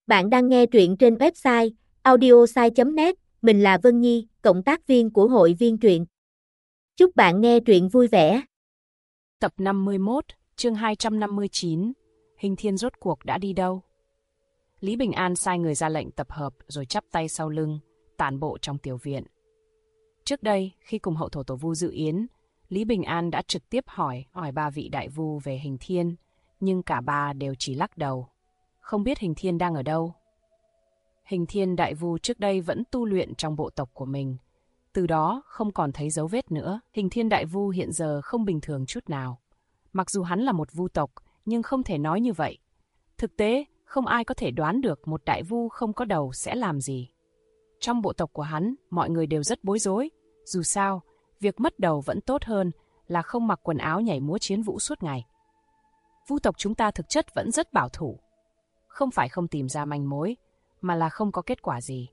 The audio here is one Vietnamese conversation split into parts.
Bạn đang nghe truyện trên website audiosai.net, mình là Vân Nhi, cộng tác viên của hội viên truyện. Chúc bạn nghe truyện vui vẻ. Tập 51, chương 259, Hình Thiên rốt cuộc đã đi đâu? Lý Bình An sai người ra lệnh tập hợp rồi chắp tay sau lưng, tản bộ trong tiểu viện. Trước đây, khi cùng hậu thổ tổ vu dự yến, Lý Bình An đã trực tiếp hỏi ba vị đại vu về Hình Thiên, nhưng cả ba đều chỉ lắc đầu. Không biết Hình Thiên đang ở đâu. Hình Thiên đại vu trước đây vẫn tu luyện trong bộ tộc của mình, từ đó không còn thấy dấu vết nữa. Hình Thiên đại vu hiện giờ không bình thường chút nào. Mặc dù hắn là một vu tộc, nhưng không thể nói như vậy. Thực tế, không ai có thể đoán được một đại vu không có đầu sẽ làm gì. Trong bộ tộc của hắn, mọi người đều rất bối rối. Dù sao, việc mất đầu vẫn tốt hơn là không mặc quần áo nhảy múa chiến vũ suốt ngày. Vu tộc chúng ta thực chất vẫn rất bảo thủ. Không phải không tìm ra manh mối, mà là không có kết quả gì.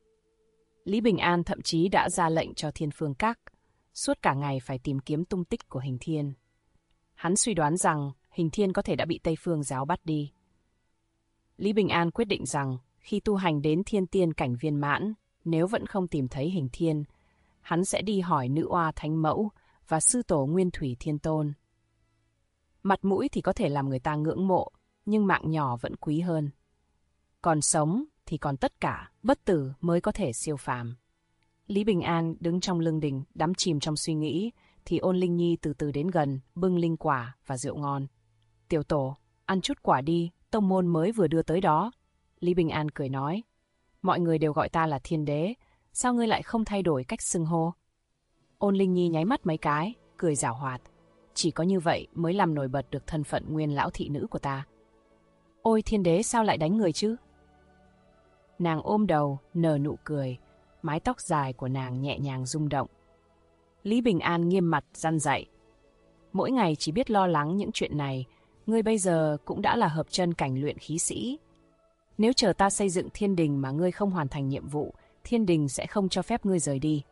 Lý Bình An thậm chí đã ra lệnh cho Thiên Phương Các, suốt cả ngày phải tìm kiếm tung tích của Hình Thiên. Hắn suy đoán rằng Hình Thiên có thể đã bị Tây Phương giáo bắt đi. Lý Bình An quyết định rằng khi tu hành đến thiên tiên cảnh viên mãn, nếu vẫn không tìm thấy Hình Thiên, hắn sẽ đi hỏi Nữ Oa Thánh Mẫu và Sư Tổ Nguyên Thủy Thiên Tôn. Mặt mũi thì có thể làm người ta ngưỡng mộ, nhưng mạng nhỏ vẫn quý hơn. Còn sống thì còn tất cả, bất tử mới có thể siêu phàm. Lý Bình An đứng trong lưng đình, đắm chìm trong suy nghĩ, thì Ôn Linh Nhi từ từ đến gần, bưng linh quả và rượu ngon. Tiểu tổ, ăn chút quả đi, tông môn mới vừa đưa tới đó. Lý Bình An cười nói, mọi người đều gọi ta là Thiên Đế, sao ngươi lại không thay đổi cách xưng hô? Ôn Linh Nhi nháy mắt mấy cái, cười giảo hoạt. Chỉ có như vậy mới làm nổi bật được thân phận nguyên lão thị nữ của ta. Ôi Thiên Đế sao lại đánh người chứ? Nàng ôm đầu, nở nụ cười, mái tóc dài của nàng nhẹ nhàng rung động. Lý Bình An nghiêm mặt răn dạy. Mỗi ngày chỉ biết lo lắng những chuyện này, ngươi bây giờ cũng đã là hợp chân cảnh luyện khí sĩ. Nếu chờ ta xây dựng thiên đình mà ngươi không hoàn thành nhiệm vụ, thiên đình sẽ không cho phép ngươi rời đi.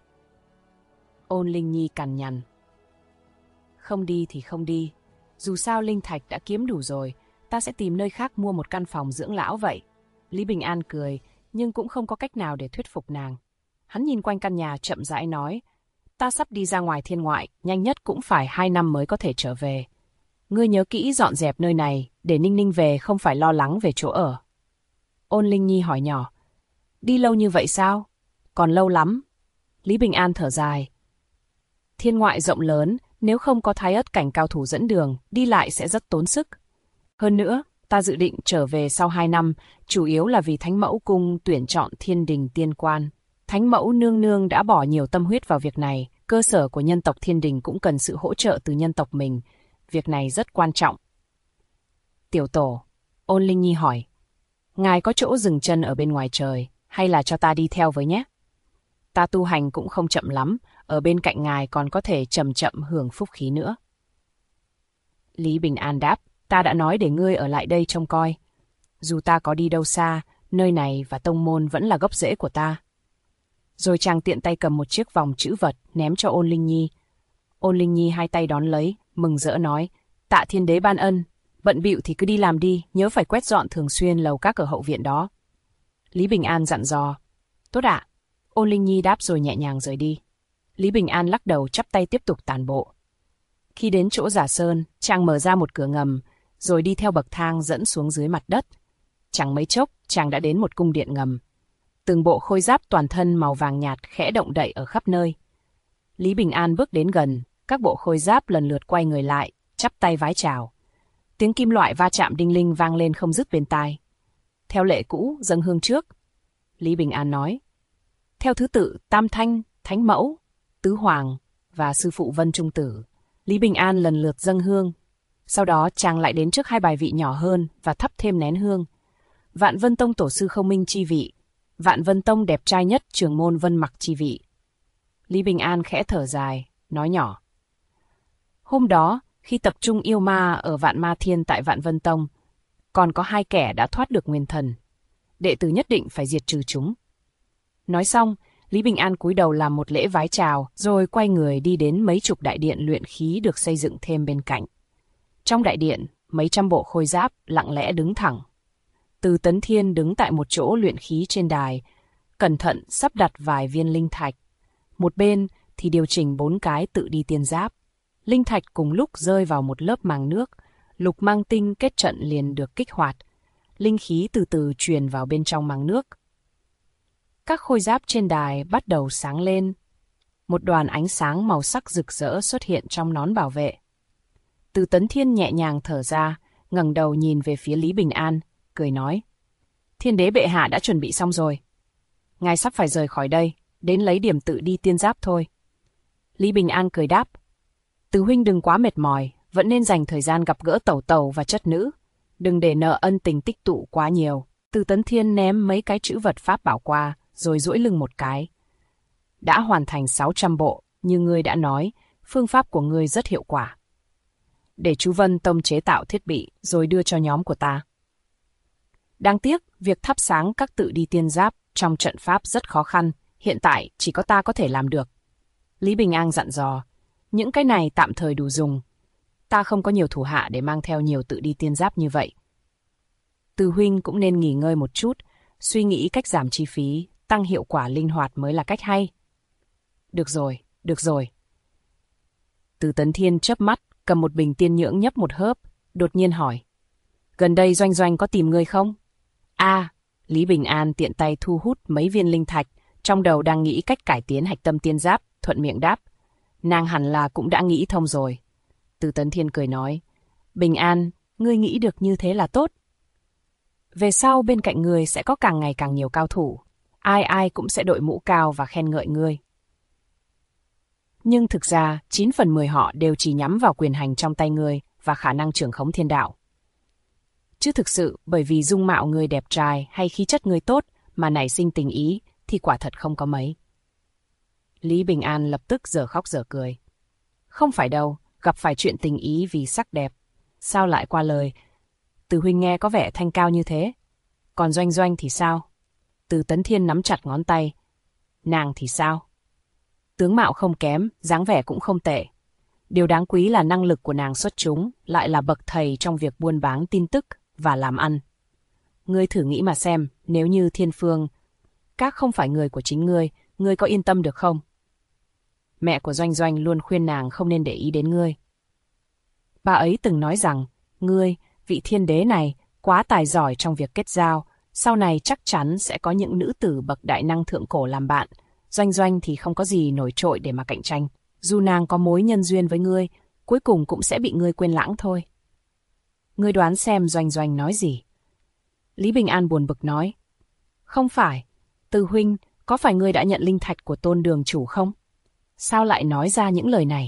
Ôn Linh Nhi cằn nhằn. Không đi thì không đi, dù sao linh thạch đã kiếm đủ rồi, ta sẽ tìm nơi khác mua một căn phòng dưỡng lão vậy. Lý Bình An cười, nhưng cũng không có cách nào để thuyết phục nàng. Hắn nhìn quanh căn nhà chậm rãi nói, ta sắp đi ra ngoài thiên ngoại, nhanh nhất cũng phải 2 năm mới có thể trở về. Ngươi nhớ kỹ dọn dẹp nơi này, để Ninh Ninh về không phải lo lắng về chỗ ở. Ôn Linh Nhi hỏi nhỏ, đi lâu như vậy sao? Còn lâu lắm. Lý Bình An thở dài. Thiên ngoại rộng lớn, nếu không có Thái Ất cảnh cao thủ dẫn đường, đi lại sẽ rất tốn sức. Hơn nữa, ta dự định trở về sau 2 năm, chủ yếu là vì Thánh Mẫu Cung tuyển chọn thiên đình tiên quan. Thánh Mẫu nương nương đã bỏ nhiều tâm huyết vào việc này, cơ sở của nhân tộc thiên đình cũng cần sự hỗ trợ từ nhân tộc mình. Việc này rất quan trọng. Tiểu tổ, Ôn Linh Nhi hỏi, ngài có chỗ dừng chân ở bên ngoài trời, hay là cho ta đi theo với nhé? Ta tu hành cũng không chậm lắm, ở bên cạnh ngài còn có thể chậm chậm hưởng phúc khí nữa. Lý Bình An đáp, ta đã nói để ngươi ở lại đây trông coi. Dù ta có đi đâu xa, nơi này và tông môn vẫn là gốc rễ của ta. Rồi chàng tiện tay cầm một chiếc vòng chữ vật ném cho Ôn Linh Nhi. Ôn Linh Nhi hai tay đón lấy, mừng rỡ nói, tạ Thiên Đế ban ân, bận bịu thì cứ đi làm đi, nhớ phải quét dọn thường xuyên lầu các ở hậu viện đó. Lý Bình An dặn dò, tốt ạ. Ôn Linh Nhi đáp rồi nhẹ nhàng rời đi. Lý Bình An lắc đầu chắp tay tiếp tục tản bộ. Khi đến chỗ Giả Sơn, chàng mở ra một cửa ngầm, rồi đi theo bậc thang dẫn xuống dưới mặt đất. Chẳng mấy chốc, chàng đã đến một cung điện ngầm. Từng bộ khôi giáp toàn thân màu vàng nhạt khẽ động đậy ở khắp nơi. Lý Bình An bước đến gần, các bộ khôi giáp lần lượt quay người lại, chắp tay vái chào. Tiếng kim loại va chạm đinh linh vang lên không dứt bên tai. Theo lệ cũ, dâng hương trước. Lý Bình An nói, theo thứ tự Tam Thanh, Thánh Mẫu, Tứ Hoàng và Sư Phụ Vân Trung Tử. Lý Bình An lần lượt dâng hương. Sau đó chàng lại đến trước 2 bài vị nhỏ hơn và thắp thêm nén hương. Vạn Vân Tông tổ sư Không Minh chi vị, Vạn Vân Tông đẹp trai nhất trưởng môn Vân Mặc chi vị. Lý Bình An khẽ thở dài, nói nhỏ. Hôm đó, khi tập trung yêu ma ở Vạn Ma Thiên tại Vạn Vân Tông, còn có 2 kẻ đã thoát được nguyên thần. Đệ tử nhất định phải diệt trừ chúng. Nói xong, Lý Bình An cúi đầu làm một lễ vái chào, rồi quay người đi đến mấy chục đại điện luyện khí được xây dựng thêm bên cạnh. Trong đại điện, mấy trăm bộ khôi giáp lặng lẽ đứng thẳng. Từ Tấn Thiên đứng tại một chỗ luyện khí trên đài, cẩn thận sắp đặt vài viên linh thạch. Một bên thì điều chỉnh 4 cái tự đi tiên giáp. Linh thạch cùng lúc rơi vào một lớp màng nước, lục mang tinh kết trận liền được kích hoạt. Linh khí từ từ truyền vào bên trong màng nước. Các khôi giáp trên đài bắt đầu sáng lên. Một đoàn ánh sáng màu sắc rực rỡ xuất hiện trong nón bảo vệ. Từ Tấn Thiên nhẹ nhàng thở ra, ngẩng đầu nhìn về phía Lý Bình An, cười nói. Thiên đế bệ hạ đã chuẩn bị xong rồi. Ngài sắp phải rời khỏi đây, đến lấy điểm tự đi tiên giáp thôi. Lý Bình An cười đáp. Từ huynh đừng quá mệt mỏi, vẫn nên dành thời gian gặp gỡ tẩu tẩu và chất nữ. Đừng để nợ ân tình tích tụ quá nhiều. Từ Tấn Thiên ném mấy cái chữ vật pháp bảo qua, rồi duỗi lưng một cái. Đã hoàn thành 600 bộ, như ngươi đã nói, phương pháp của ngươi rất hiệu quả. Để chú Vân Tông chế tạo thiết bị, rồi đưa cho nhóm của ta. Đáng tiếc, việc thắp sáng các tự đi tiên giáp trong trận pháp rất khó khăn, hiện tại chỉ có ta có thể làm được. Lý Bình An dặn dò, những cái này tạm thời đủ dùng. Ta không có nhiều thủ hạ để mang theo nhiều tự đi tiên giáp như vậy. Từ huynh cũng nên nghỉ ngơi một chút, suy nghĩ cách giảm chi phí, tăng hiệu quả linh hoạt mới là cách hay. Được rồi, được rồi. Từ Tấn Thiên chớp mắt, cầm một bình tiên nhưỡng nhấp một hớp, đột nhiên hỏi. Gần đây Doanh Doanh có tìm ngươi không? Lý Bình An tiện tay thu hút mấy viên linh thạch, trong đầu đang nghĩ cách cải tiến hạch tâm tiên giáp, thuận miệng đáp. Nàng hẳn là cũng đã nghĩ thông rồi. Từ Tấn Thiên cười nói. Bình An, ngươi nghĩ được như thế là tốt. Về sau bên cạnh ngươi sẽ có càng ngày càng nhiều cao thủ. Ai ai cũng sẽ đội mũ cao và khen ngợi ngươi. Nhưng thực ra, 9 phần 10 họ đều chỉ nhắm vào quyền hành trong tay ngươi và khả năng trưởng khống thiên đạo. Chứ thực sự bởi vì dung mạo ngươi đẹp trai hay khí chất ngươi tốt mà nảy sinh tình ý thì quả thật không có mấy. Lý Bình An lập tức dở khóc dở cười. Không phải đâu, gặp phải chuyện tình ý vì sắc đẹp. Sao lại qua lời? Từ huynh nghe có vẻ thanh cao như thế. Còn Doanh Doanh thì sao? Từ Tấn Thiên nắm chặt ngón tay. Nàng thì sao? Tướng mạo không kém, dáng vẻ cũng không tệ. Điều đáng quý là năng lực của nàng xuất chúng, lại là bậc thầy trong việc buôn bán tin tức và làm ăn. Ngươi thử nghĩ mà xem, nếu như Thiên Phương các không phải người của chính ngươi có yên tâm được không? Mẹ của Doanh Doanh luôn khuyên nàng không nên để ý đến ngươi. Bà ấy từng nói rằng, ngươi, vị thiên đế này, quá tài giỏi trong việc kết giao, sau này chắc chắn sẽ có những nữ tử bậc đại năng thượng cổ làm bạn. Doanh Doanh thì không có gì nổi trội để mà cạnh tranh. Dù nàng có mối nhân duyên với ngươi, cuối cùng cũng sẽ bị ngươi quên lãng thôi. Ngươi đoán xem Doanh Doanh nói gì? Lý Bình An buồn bực nói. Không phải, Từ huynh, có phải ngươi đã nhận linh thạch của Tôn đường chủ không? Sao lại nói ra những lời này?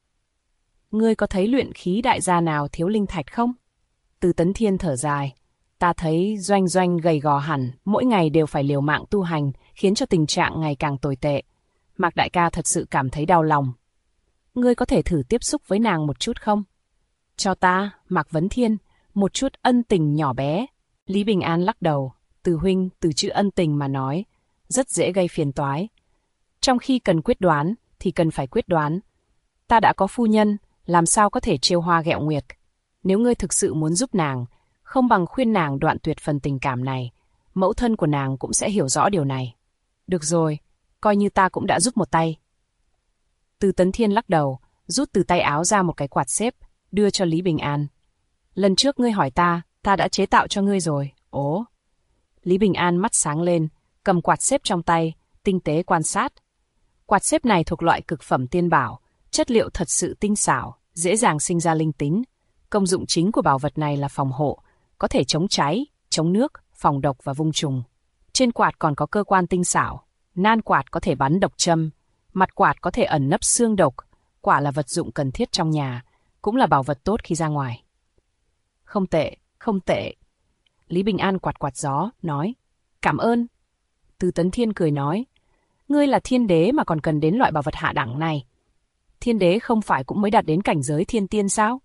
Ngươi có thấy luyện khí đại gia nào thiếu linh thạch không? Từ Tấn Thiên thở dài. Ta thấy Doanh Doanh gầy gò hẳn, mỗi ngày đều phải liều mạng tu hành, khiến cho tình trạng ngày càng tồi tệ. Mạc đại ca thật sự cảm thấy đau lòng. Ngươi có thể thử tiếp xúc với nàng một chút không? Cho ta, Mạc Vấn Thiên, một chút ân tình nhỏ bé. Lý Bình An lắc đầu. Từ huynh, từ chữ ân tình mà nói, rất dễ gây phiền toái. Trong khi cần quyết đoán, thì cần phải quyết đoán. Ta đã có phu nhân, làm sao có thể trêu hoa ghẹo nguyệt. Nếu ngươi thực sự muốn giúp nàng, không bằng khuyên nàng đoạn tuyệt phần tình cảm này. Mẫu thân của nàng cũng sẽ hiểu rõ điều này. Được rồi, coi như ta cũng đã giúp một tay. Từ Tấn Thiên lắc đầu, rút từ tay áo ra một cái quạt xếp, đưa cho Lý Bình An. Lần trước ngươi hỏi ta đã chế tạo cho ngươi rồi. Ồ! Lý Bình An mắt sáng lên, cầm quạt xếp trong tay, tinh tế quan sát. Quạt xếp này thuộc loại cực phẩm tiên bảo, chất liệu thật sự tinh xảo, dễ dàng sinh ra linh tính. Công dụng chính của bảo vật này là phòng hộ, có thể chống cháy, chống nước, phòng độc và vung trùng. Trên quạt còn có cơ quan tinh xảo, nan quạt có thể bắn độc châm, mặt quạt có thể ẩn nấp xương độc, quả là vật dụng cần thiết trong nhà, cũng là bảo vật tốt khi ra ngoài. Không tệ, không tệ. Lý Bình An quạt quạt gió, nói, cảm ơn. Từ Tấn Thiên cười nói, ngươi là thiên đế mà còn cần đến loại bảo vật hạ đẳng này. Thiên đế không phải cũng mới đạt đến cảnh giới thiên tiên sao?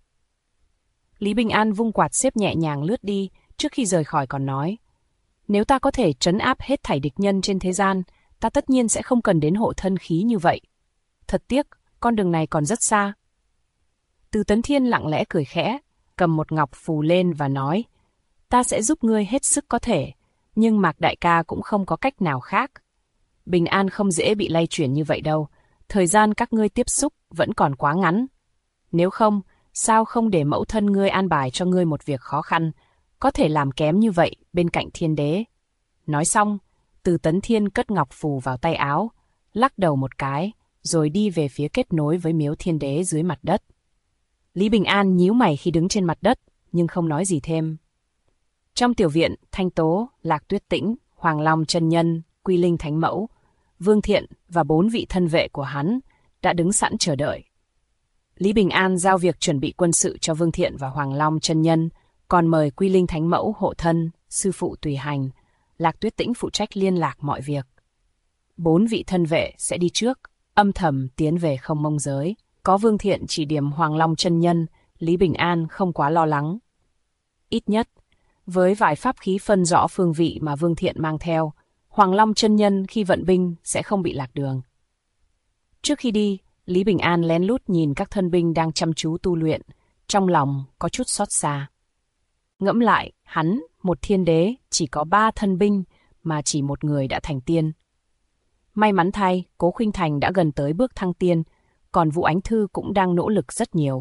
Lý Bình An vung quạt xếp nhẹ nhàng lướt đi, trước khi rời khỏi còn nói, nếu ta có thể trấn áp hết thảy địch nhân trên thế gian, ta tất nhiên sẽ không cần đến hộ thân khí như vậy. Thật tiếc, con đường này còn rất xa. Từ Tấn Thiên lặng lẽ cười khẽ, cầm một ngọc phù lên và nói, Ta sẽ giúp ngươi hết sức có thể, nhưng Mạc đại ca cũng không có cách nào khác. Bình an không dễ bị lay chuyển như vậy đâu, thời gian các ngươi tiếp xúc vẫn còn quá ngắn. Nếu không, sao không để mẫu thân ngươi an bài cho ngươi một việc khó khăn, có thể làm kém như vậy bên cạnh thiên đế. Nói xong, Từ Tấn Thiên cất ngọc phù vào tay áo, lắc đầu một cái, rồi đi về phía kết nối với miếu thiên đế dưới mặt đất. Lý Bình An nhíu mày khi đứng trên mặt đất, nhưng không nói gì thêm. Trong tiểu viện, Thanh Tố, Lạc Tuyết Tĩnh, Hoàng Long chân nhân, Quy Linh Thánh Mẫu, Vương Thiện và 4 vị thân vệ của hắn đã đứng sẵn chờ đợi. Lý Bình An giao việc chuẩn bị quân sự cho Vương Thiện và Hoàng Long chân nhân, còn mời Quy Linh Thánh Mẫu hộ thân, sư phụ tùy hành, Lạc Tuyết Tĩnh phụ trách liên lạc mọi việc. 4 vị thân vệ sẽ đi trước, âm thầm tiến về Không Mông Giới. Có Vương Thiện chỉ điểm Hoàng Long chân nhân, Lý Bình An không quá lo lắng. Ít nhất, với vài pháp khí phân rõ phương vị mà Vương Thiện mang theo, Hoàng Long chân nhân khi vận binh sẽ không bị lạc đường. Trước khi đi, Lý Bình An lén lút nhìn các thân binh đang chăm chú tu luyện, trong lòng có chút xót xa. Ngẫm lại, hắn, một thiên đế, chỉ có 3 thân binh mà chỉ một người đã thành tiên. May mắn thay, Cố Khuynh Thành đã gần tới bước thăng tiên, còn Vũ Ánh Thư cũng đang nỗ lực rất nhiều.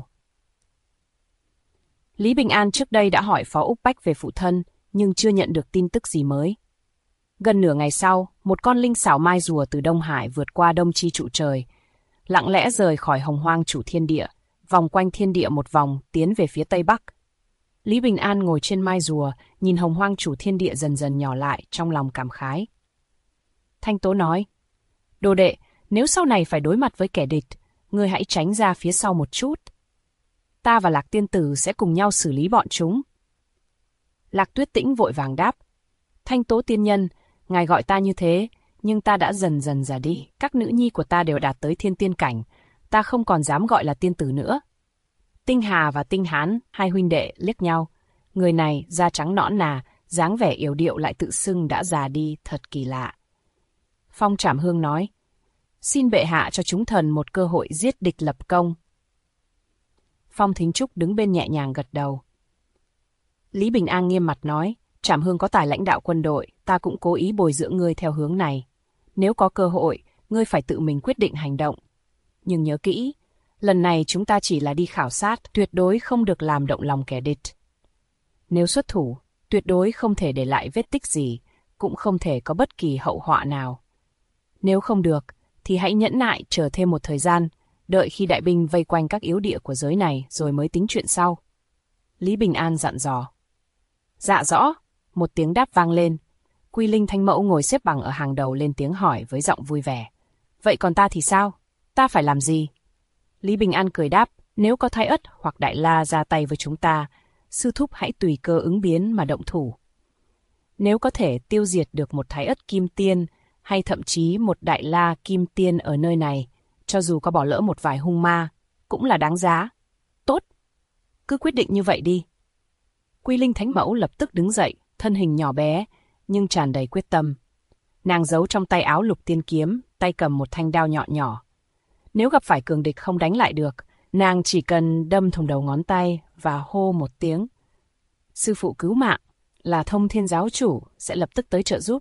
Lý Bình An trước đây đã hỏi Phó Úc Bách về phụ thân, nhưng chưa nhận được tin tức gì mới. Gần nửa ngày sau, một con linh xảo mai rùa từ Đông Hải vượt qua Đông Chi trụ trời, lặng lẽ rời khỏi Hồng Hoang chủ thiên địa, vòng quanh thiên địa một vòng, tiến về phía Tây Bắc. Lý Bình An ngồi trên mai rùa, nhìn Hồng Hoang chủ thiên địa dần dần nhỏ lại, trong lòng cảm khái. Thanh Tố nói, đồ đệ, nếu sau này phải đối mặt với kẻ địch, ngươi hãy tránh ra phía sau một chút. Ta và Lạc Tiên Tử sẽ cùng nhau xử lý bọn chúng. Lạc Tuyết Tĩnh vội vàng đáp, Thanh Tố tiên nhân, ngài gọi ta như thế, nhưng ta đã dần dần già đi. Các nữ nhi của ta đều đạt tới thiên tiên cảnh, ta không còn dám gọi là tiên tử nữa. Tinh Hà và Tinh Hán, hai huynh đệ liếc nhau. Người này da trắng nõn nà, dáng vẻ yểu điệu lại tự xưng đã già đi, thật kỳ lạ. Phong Trảm Hương nói, xin bệ hạ cho chúng thần một cơ hội giết địch lập công. Phong Thính Trúc đứng bên nhẹ nhàng gật đầu. Lý Bình An nghiêm mặt nói, Trảm Hương có tài lãnh đạo quân đội, ta cũng cố ý bồi dưỡng ngươi theo hướng này. Nếu có cơ hội, ngươi phải tự mình quyết định hành động. Nhưng nhớ kỹ, lần này chúng ta chỉ là đi khảo sát, tuyệt đối không được làm động lòng kẻ địch. Nếu xuất thủ, tuyệt đối không thể để lại vết tích gì, cũng không thể có bất kỳ hậu họa nào. Nếu không được, thì hãy nhẫn nại chờ thêm một thời gian, đợi khi đại binh vây quanh các yếu địa của giới này rồi mới tính chuyện sau. Lý Bình An dặn dò. Dạ rõ, một tiếng đáp vang lên. Quy Linh Thánh Mẫu ngồi xếp bằng ở hàng đầu lên tiếng hỏi với giọng vui vẻ. Vậy còn ta thì sao? Ta phải làm gì? Lý Bình An cười đáp, nếu có Thái Ất hoặc Đại La ra tay với chúng ta, sư thúc hãy tùy cơ ứng biến mà động thủ. Nếu có thể tiêu diệt được một Thái Ất Kim Tiên, hay thậm chí một Đại La Kim Tiên ở nơi này, cho dù có bỏ lỡ một vài hung ma, cũng là đáng giá. Tốt, cứ quyết định như vậy đi. Quy Linh Thánh Mẫu lập tức đứng dậy, thân hình nhỏ bé, nhưng tràn đầy quyết tâm. Nàng giấu trong tay áo lục tiên kiếm, tay cầm một thanh đao nhọn nhỏ. Nếu gặp phải cường địch không đánh lại được, nàng chỉ cần đâm thủng đầu ngón tay và hô một tiếng. Sư phụ cứu mạng, là Thông Thiên giáo chủ, sẽ lập tức tới trợ giúp.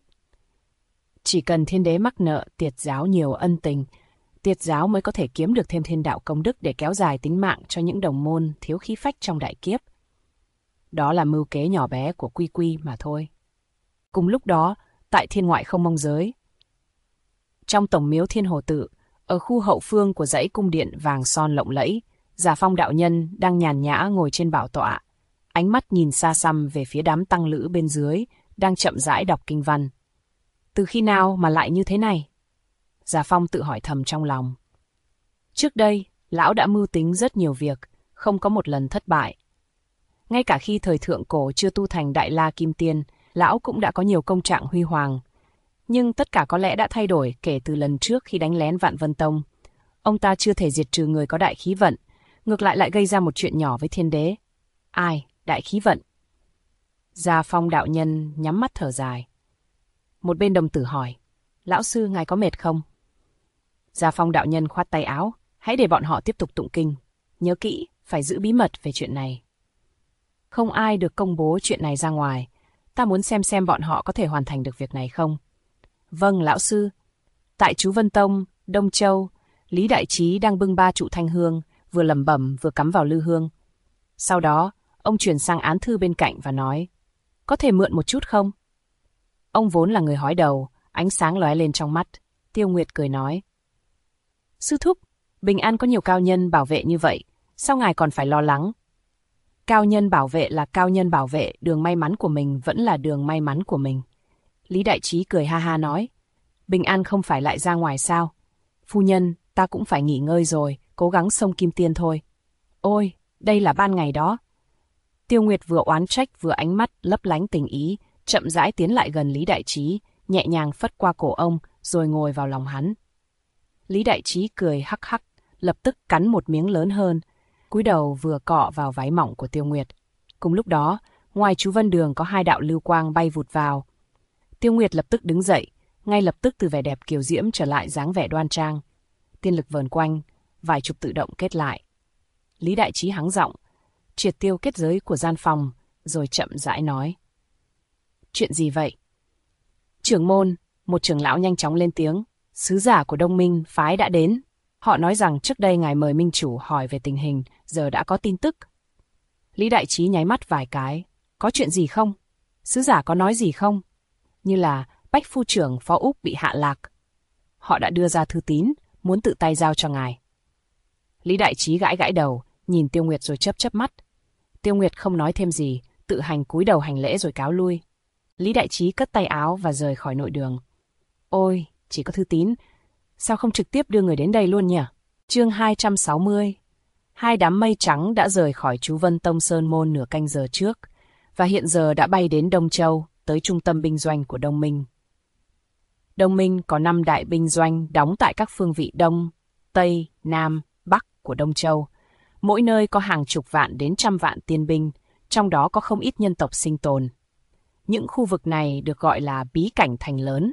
Chỉ cần thiên đế mắc nợ Tiệt giáo nhiều ân tình, Tiệt giáo mới có thể kiếm được thêm thiên đạo công đức để kéo dài tính mạng cho những đồng môn thiếu khí phách trong đại kiếp. Đó là mưu kế nhỏ bé của Quy Quy mà thôi. Cùng lúc đó, tại thiên ngoại Không Mông Giới, trong tổng miếu Thiên Hồ Tự, ở khu hậu phương của dãy cung điện vàng son lộng lẫy, Giả Phong đạo nhân đang nhàn nhã ngồi trên bảo tọa, ánh mắt nhìn xa xăm về phía đám tăng lữ bên dưới, đang chậm rãi đọc kinh văn. Từ khi nào mà lại như thế này? Giả Phong tự hỏi thầm trong lòng. Trước đây, lão đã mưu tính rất nhiều việc, không có một lần thất bại. Ngay cả khi thời thượng cổ chưa tu thành Đại La Kim Tiên, lão cũng đã có nhiều công trạng huy hoàng. Nhưng tất cả có lẽ đã thay đổi kể từ lần trước khi đánh lén Vạn Vân Tông. Ông ta chưa thể diệt trừ người có đại khí vận, ngược lại gây ra một chuyện nhỏ với thiên đế. Ai, đại khí vận? Giả Phong đạo nhân nhắm mắt thở dài. Một bên đồng tử hỏi, lão sư ngài có mệt không? Giả Phong đạo nhân khoát tay áo, hãy để bọn họ tiếp tục tụng kinh. Nhớ kỹ, phải giữ bí mật về chuyện này. Không ai được công bố chuyện này ra ngoài. Ta muốn xem bọn họ có thể hoàn thành được việc này không. Vâng, lão sư. Tại chú Vân Tông, Đông Châu, Lý Đại Trí đang bưng 3 trụ thanh hương, vừa lẩm bẩm vừa cắm vào lư hương. Sau đó, ông chuyển sang án thư bên cạnh và nói, có thể mượn một chút không? Ông vốn là người hói đầu, ánh sáng lóe lên trong mắt. Tiêu Nguyệt cười nói, sư thúc, Bình An có nhiều cao nhân bảo vệ như vậy, sao ngài còn phải lo lắng? Cao nhân bảo vệ là cao nhân bảo vệ, đường may mắn của mình vẫn là đường may mắn của mình. Lý Đại Trí cười ha ha nói, Bình An không phải lại ra ngoài sao? Phu nhân, ta cũng phải nghỉ ngơi rồi, cố gắng xông kim tiên thôi. Ôi, đây là ban ngày đó. Tiêu Nguyệt vừa oán trách vừa ánh mắt lấp lánh tình ý, chậm rãi tiến lại gần Lý Đại Trí, nhẹ nhàng phất qua cổ ông, rồi ngồi vào lòng hắn. Lý Đại Trí cười hắc hắc, lập tức cắn một miếng lớn hơn, cúi đầu vừa cọ vào váy mỏng của Tiêu Nguyệt. Cùng lúc đó, ngoài chú Vân Đường có 2 đạo lưu quang bay vụt vào. Tiêu Nguyệt lập tức đứng dậy, ngay lập tức từ vẻ đẹp kiều diễm trở lại dáng vẻ đoan trang. Tiên lực vờn quanh, vài chụp tự động kết lại. Lý Đại Trí hắng giọng, triệt tiêu kết giới của gian phòng, rồi chậm rãi nói. Chuyện gì vậy? Trưởng môn, một trưởng lão nhanh chóng lên tiếng, sứ giả của Đông Minh phái đã đến. Họ nói rằng trước đây ngài mời minh chủ hỏi về tình hình, giờ đã có tin tức. Lý Đại Trí nháy mắt vài cái, có chuyện gì không? Sứ giả có nói gì không? Như là Bách phu trưởng Phó Úc bị hạ lạc. Họ đã đưa ra thư tín, muốn tự tay giao cho ngài. Lý Đại Trí gãi gãi đầu, nhìn Tiêu Nguyệt rồi chớp chớp mắt. Tiêu Nguyệt không nói thêm gì, tự hành cúi đầu hành lễ rồi cáo lui. Lý Đại Trí cất tay áo và rời khỏi nội đường. Ôi, chỉ có thư tín, sao không trực tiếp đưa người đến đây luôn nhỉ? Chương 260. 2 đám mây trắng đã rời khỏi chú Vân Tông Sơn Môn nửa canh giờ trước, và hiện giờ đã bay đến Đông Châu, tới trung tâm binh doanh của Đông Minh. Đông Minh có 5 đại binh doanh đóng tại các phương vị Đông, Tây, Nam, Bắc của Đông Châu. Mỗi nơi có hàng chục vạn đến trăm vạn tiên binh, trong đó có không ít nhân tộc sinh tồn. Những khu vực này được gọi là bí cảnh thành lớn.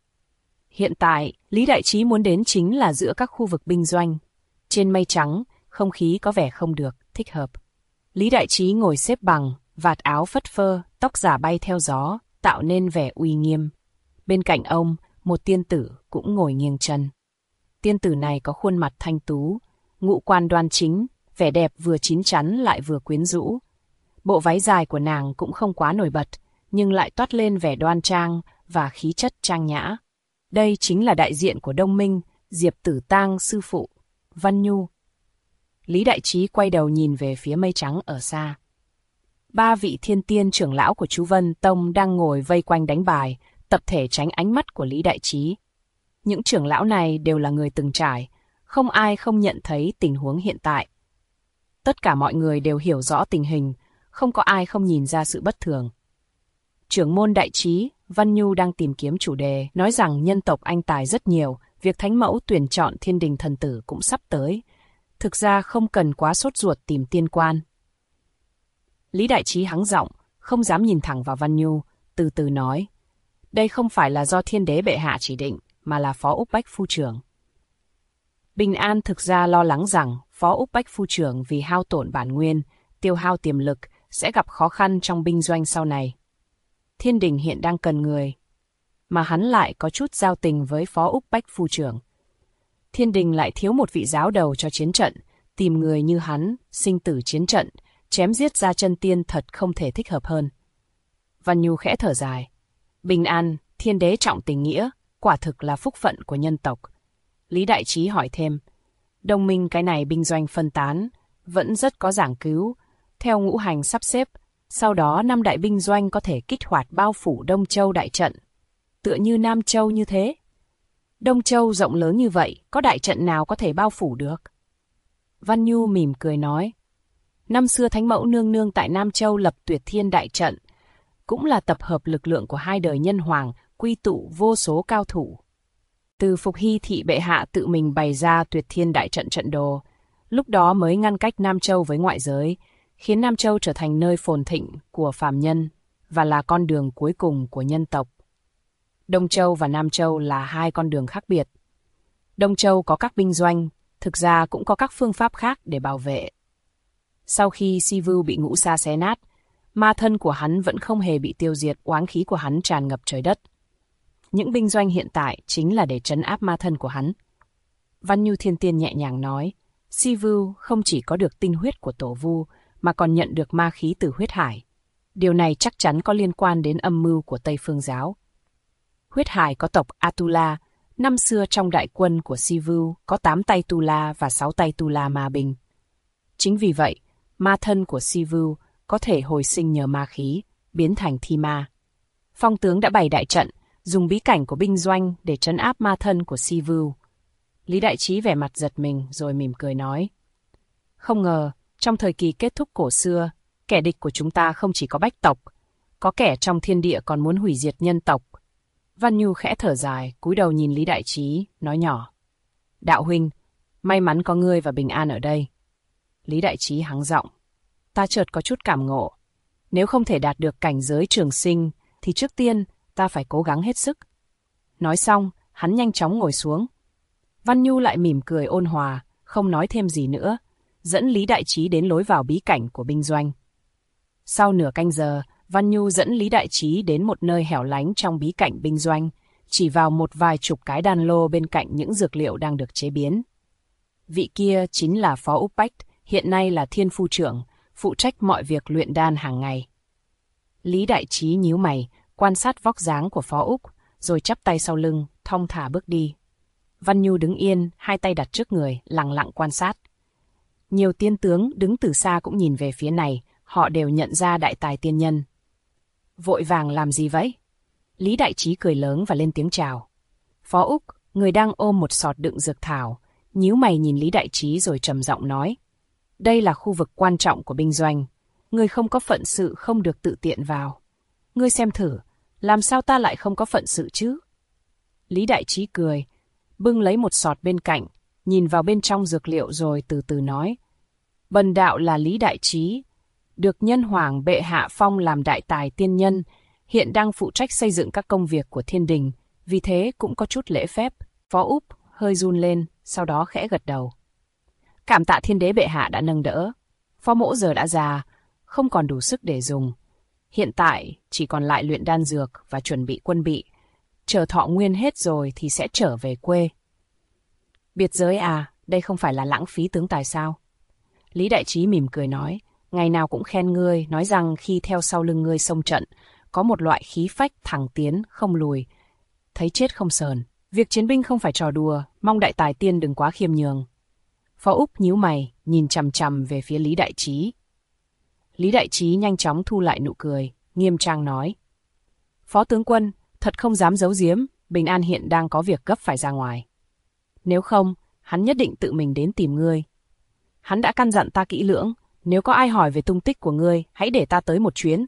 Hiện tại, Lý Đại Trí muốn đến chính là giữa các khu vực binh doanh. Trên mây trắng, không khí có vẻ không được, thích hợp. Lý Đại Trí ngồi xếp bằng, vạt áo phất phơ, tóc giả bay theo gió, tạo nên vẻ uy nghiêm. Bên cạnh ông, một tiên tử cũng ngồi nghiêng chân. Tiên tử này có khuôn mặt thanh tú, ngũ quan đoan chính, vẻ đẹp vừa chín chắn lại vừa quyến rũ. Bộ váy dài của nàng cũng không quá nổi bật, nhưng lại toát lên vẻ đoan trang và khí chất trang nhã. Đây chính là đại diện của Đông Minh, Diệp Tử Tang sư phụ, Văn Nhu. Lý Đại Trí quay đầu nhìn về phía mây trắng ở xa. 3 vị thiên tiên trưởng lão của chú Vân Tông đang ngồi vây quanh đánh bài, tập thể tránh ánh mắt của Lý Đại Trí. Những trưởng lão này đều là người từng trải, không ai không nhận thấy tình huống hiện tại. Tất cả mọi người đều hiểu rõ tình hình, không có ai không nhìn ra sự bất thường. Trưởng môn Đại Trí, Văn Nhu đang tìm kiếm chủ đề, nói rằng nhân tộc anh tài rất nhiều, việc thánh mẫu tuyển chọn thiên đình thần tử cũng sắp tới. Thực ra không cần quá sốt ruột tìm tiên quan. Lý Đại Trí hắng giọng, không dám nhìn thẳng vào Văn Nhu, từ từ nói. Đây không phải là do thiên đế bệ hạ chỉ định, mà là Phó Úc Bách phu trưởng. Bình An thực ra lo lắng rằng Phó Úc Bách phu trưởng vì hao tổn bản nguyên, tiêu hao tiềm lực, sẽ gặp khó khăn trong binh doanh sau này. Thiên đình hiện đang cần người, mà hắn lại có chút giao tình với Phó Úc Bách phu trưởng. Thiên đình lại thiếu một vị giáo đầu cho chiến trận, tìm người như hắn, sinh tử chiến trận, chém giết ra chân tiên thật không thể thích hợp hơn. Văn Nhu khẽ thở dài. Bình An, thiên đế trọng tình nghĩa, quả thực là phúc phận của nhân tộc. Lý Đại Trí hỏi thêm. Đông Minh cái này binh doanh phân tán, vẫn rất có giảng cứu. Theo ngũ hành sắp xếp, sau đó 5 đại binh doanh có thể kích hoạt bao phủ Đông Châu đại trận. Tựa như Nam Châu như thế. Đông Châu rộng lớn như vậy, có đại trận nào có thể bao phủ được? Văn Nhu mỉm cười nói. Năm xưa Thánh Mẫu nương nương tại Nam Châu lập Tuyệt Thiên đại trận, cũng là tập hợp lực lượng của 2 đời nhân hoàng, quy tụ vô số cao thủ. Từ Phục Hy thị bệ hạ tự mình bày ra Tuyệt Thiên đại trận trận đồ, lúc đó mới ngăn cách Nam Châu với ngoại giới, khiến Nam Châu trở thành nơi phồn thịnh của phàm nhân và là con đường cuối cùng của nhân tộc. Đông Châu và Nam Châu là 2 con đường khác biệt. Đông Châu có các binh doanh, thực ra cũng có các phương pháp khác để bảo vệ. Sau khi Sivu bị Ngũ Sa xé nát, ma thân của hắn vẫn không hề bị tiêu diệt, oán khí của hắn tràn ngập trời đất. Những binh doanh hiện tại chính là để trấn áp ma thân của hắn. Văn Nhu Thiên Tiên nhẹ nhàng nói, Si-vu không chỉ có được tinh huyết của Tổ Vu, mà còn nhận được ma khí từ huyết hải. Điều này chắc chắn có liên quan đến âm mưu của Tây Phương Giáo. Huyết hải có tộc Atula, năm xưa trong đại quân của Si-vu có 8 tay Tu La và 6 tay Tu La ma binh. Chính vì vậy, ma thân của Si-vu có thể hồi sinh nhờ ma khí, biến thành thi ma. Phong tướng đã bày đại trận, dùng bí cảnh của binh doanh để trấn áp ma thân của Si-vu. Lý Đại Trí vẻ mặt giật mình rồi mỉm cười nói. Không ngờ, trong thời kỳ kết thúc cổ xưa, kẻ địch của chúng ta không chỉ có bách tộc, có kẻ trong thiên địa còn muốn hủy diệt nhân tộc. Văn Nhu khẽ thở dài, cúi đầu nhìn Lý Đại Trí, nói nhỏ. Đạo huynh, may mắn có ngươi và Bình An ở đây. Lý Đại Trí hắng giọng. Ta chợt có chút cảm ngộ. Nếu không thể đạt được cảnh giới trường sinh, thì trước tiên ta phải cố gắng hết sức. Nói xong, hắn nhanh chóng ngồi xuống. Văn Nhu lại mỉm cười ôn hòa, không nói thêm gì nữa, dẫn Lý Đại Trí đến lối vào bí cảnh của binh doanh. Sau nửa canh giờ, Văn Nhu dẫn Lý Đại Trí đến một nơi hẻo lánh trong bí cảnh binh doanh, chỉ vào một vài chục cái đan lô bên cạnh những dược liệu đang được chế biến. Vị kia chính là Phó Úc Bách, hiện nay là Thiên Phu trưởng, phụ trách mọi việc luyện đan hàng ngày. Lý Đại Trí nhíu mày, quan sát vóc dáng của Phó Úc, rồi chắp tay sau lưng, thong thả bước đi. Văn Nhu đứng yên, hai tay đặt trước người, lặng lặng quan sát. Nhiều tiên tướng đứng từ xa cũng nhìn về phía này, họ đều nhận ra đại tài tiên nhân. Vội vàng làm gì vậy? Lý Đại Trí cười lớn và lên tiếng chào. Phó Úc, người đang ôm một sọt đựng dược thảo, nhíu mày nhìn Lý Đại Trí rồi trầm giọng nói. Đây là khu vực quan trọng của binh doanh. Ngươi không có phận sự không được tự tiện vào. Ngươi xem thử, làm sao ta lại không có phận sự chứ? Lý Đại Trí cười, bưng lấy một sọt bên cạnh, nhìn vào bên trong dược liệu rồi từ từ nói. Bần đạo là Lý Đại Trí, được Nhân Hoàng bệ hạ phong làm đại tài tiên nhân, hiện đang phụ trách xây dựng các công việc của thiên đình, vì thế cũng có chút lễ phép. Phó Úc hơi run lên, sau đó khẽ gật đầu. Cảm tạ thiên đế bệ hạ đã nâng đỡ. Phó mỗ giờ đã già, không còn đủ sức để dùng. Hiện tại chỉ còn lại luyện đan dược và chuẩn bị quân bị. Chờ thọ nguyên hết rồi thì sẽ trở về quê. Biệt giới à, đây không phải là lãng phí tướng tài sao? Lý Đại Trí mỉm cười nói, ngày nào cũng khen ngươi, nói rằng khi theo sau lưng ngươi xông trận, có một loại khí phách thẳng tiến, không lùi, thấy chết không sờn. Việc chiến binh không phải trò đùa, mong đại tài tiên đừng quá khiêm nhường. Phó Úc nhíu mày, nhìn chằm chằm về phía Lý Đại Trí. Lý Đại Trí nhanh chóng thu lại nụ cười, nghiêm trang nói. Phó tướng quân, thật không dám giấu giếm, Bình An hiện đang có việc gấp phải ra ngoài. Nếu không, hắn nhất định tự mình đến tìm ngươi. Hắn đã căn dặn ta kỹ lưỡng, nếu có ai hỏi về tung tích của ngươi, hãy để ta tới một chuyến.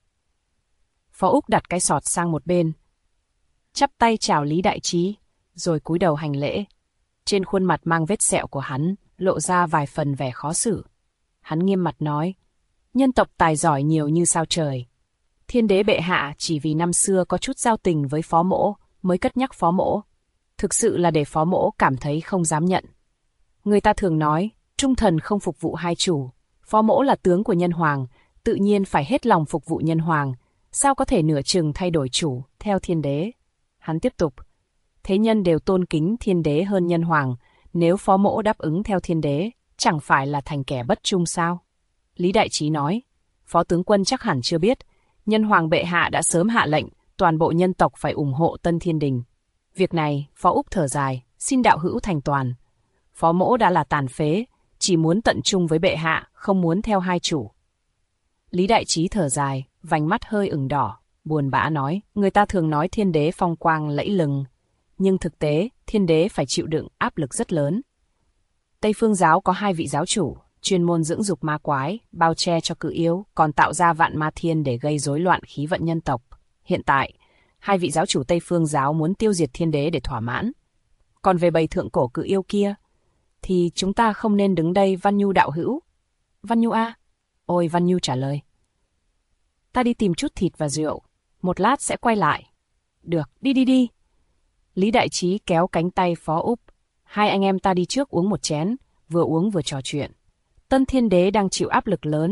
Phó Úc đặt cái sọt sang một bên, chắp tay chào Lý Đại Trí, rồi cúi đầu hành lễ. Trên khuôn mặt mang vết sẹo của hắn, lộ ra vài phần vẻ khó xử. Hắn nghiêm mặt nói, nhân tộc tài giỏi nhiều như sao trời. Thiên đế bệ hạ chỉ vì năm xưa có chút giao tình với phó mỗ, mới cất nhắc phó mỗ. Thực sự là để phó mỗ cảm thấy không dám nhận. Người ta thường nói, trung thần không phục vụ hai chủ. Phó mỗ là tướng của nhân hoàng, tự nhiên phải hết lòng phục vụ nhân hoàng. Sao có thể nửa chừng thay đổi chủ, theo thiên đế? Hắn tiếp tục, thế nhân đều tôn kính thiên đế hơn nhân hoàng. Nếu phó mỗ đáp ứng theo thiên đế, chẳng phải là thành kẻ bất trung sao? Lý Đại Trí nói, phó tướng quân chắc hẳn chưa biết, nhân hoàng bệ hạ đã sớm hạ lệnh, toàn bộ nhân tộc phải ủng hộ Tân Thiên Đình. Việc này, Phó Úc thở dài, xin đạo hữu thành toàn. Phó mỗ đã là tàn phế, chỉ muốn tận trung với bệ hạ, không muốn theo hai chủ. Lý Đại Trí thở dài, vành mắt hơi ửng đỏ, buồn bã nói, người ta thường nói thiên đế phong quang lẫy lừng, nhưng thực tế, thiên đế phải chịu đựng áp lực rất lớn. Tây Phương giáo có 2 vị giáo chủ, chuyên môn dưỡng dục ma quái, bao che cho cự yếu, còn tạo ra vạn ma thiên để gây rối loạn khí vận nhân tộc. Hiện tại, 2 vị giáo chủ Tây Phương giáo muốn tiêu diệt thiên đế để thỏa mãn. Còn về bầy thượng cổ cự yêu kia, thì chúng ta không nên đứng đây. Văn Nhu đạo hữu. Văn Nhu a? Ôi, Văn Nhu trả lời. Ta đi tìm chút thịt và rượu, một lát sẽ quay lại. Được, đi. Lý Đại Trí kéo cánh tay Phó Úc. 2 anh em ta đi trước uống một chén, vừa uống vừa trò chuyện. Tân Thiên Đế đang chịu áp lực lớn,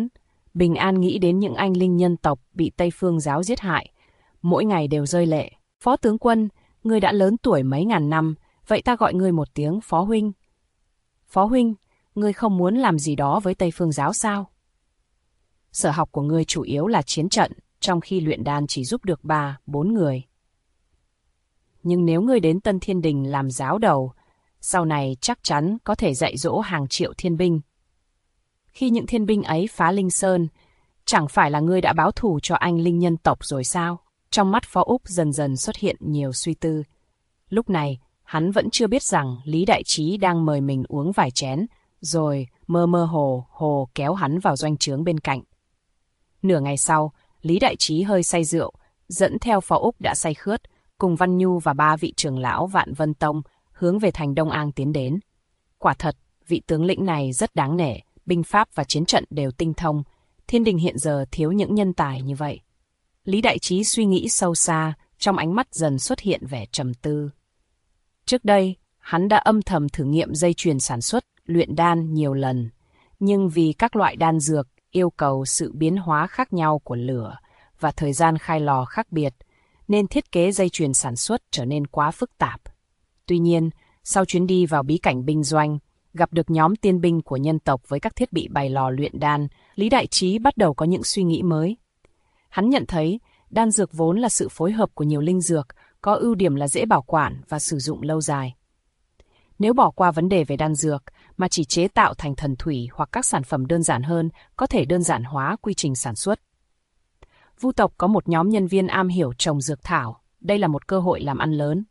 Bình An nghĩ đến những anh linh nhân tộc bị Tây Phương giáo giết hại, mỗi ngày đều rơi lệ. Phó tướng quân, ngươi đã lớn tuổi mấy ngàn năm, vậy ta gọi ngươi một tiếng Phó huynh. Phó huynh, ngươi không muốn làm gì đó với Tây Phương giáo sao? Sở học của ngươi chủ yếu là chiến trận, trong khi luyện đan chỉ giúp được 3-4 người. Nhưng nếu ngươi đến Tân Thiên Đình làm giáo đầu, sau này chắc chắn có thể dạy dỗ hàng triệu thiên binh. Khi những thiên binh ấy phá Linh Sơn, chẳng phải là ngươi đã báo thù cho anh linh nhân tộc rồi sao? Trong mắt Phó Úc dần dần xuất hiện nhiều suy tư. Lúc này, hắn vẫn chưa biết rằng Lý Đại Trí đang mời mình uống vài chén, rồi mơ mơ hồ hồ kéo hắn vào doanh trướng bên cạnh. Nửa ngày sau, Lý Đại Trí hơi say rượu, dẫn theo Phó Úc đã say khướt, cùng Văn Nhu và 3 vị trưởng lão Vạn Vân Tông hướng về thành Đông An tiến đến. Quả thật, vị tướng lĩnh này rất đáng nể, binh pháp và chiến trận đều tinh thông, Thiên Đình hiện giờ thiếu những nhân tài như vậy. Lý Đại Trí suy nghĩ sâu xa, trong ánh mắt dần xuất hiện vẻ trầm tư. Trước đây, hắn đã âm thầm thử nghiệm dây chuyền sản xuất, luyện đan nhiều lần, nhưng vì các loại đan dược yêu cầu sự biến hóa khác nhau của lửa và thời gian khai lò khác biệt, nên thiết kế dây chuyền sản xuất trở nên quá phức tạp. Tuy nhiên, sau chuyến đi vào bí cảnh binh doanh, gặp được nhóm tiên binh của nhân tộc với các thiết bị bày lò luyện đan, Lý Đại Trí bắt đầu có những suy nghĩ mới. Hắn nhận thấy, đan dược vốn là sự phối hợp của nhiều linh dược, có ưu điểm là dễ bảo quản và sử dụng lâu dài. Nếu bỏ qua vấn đề về đan dược, mà chỉ chế tạo thành thần thủy hoặc các sản phẩm đơn giản hơn, có thể đơn giản hóa quy trình sản xuất. Vu tộc có một nhóm nhân viên am hiểu trồng dược thảo, đây là một cơ hội làm ăn lớn.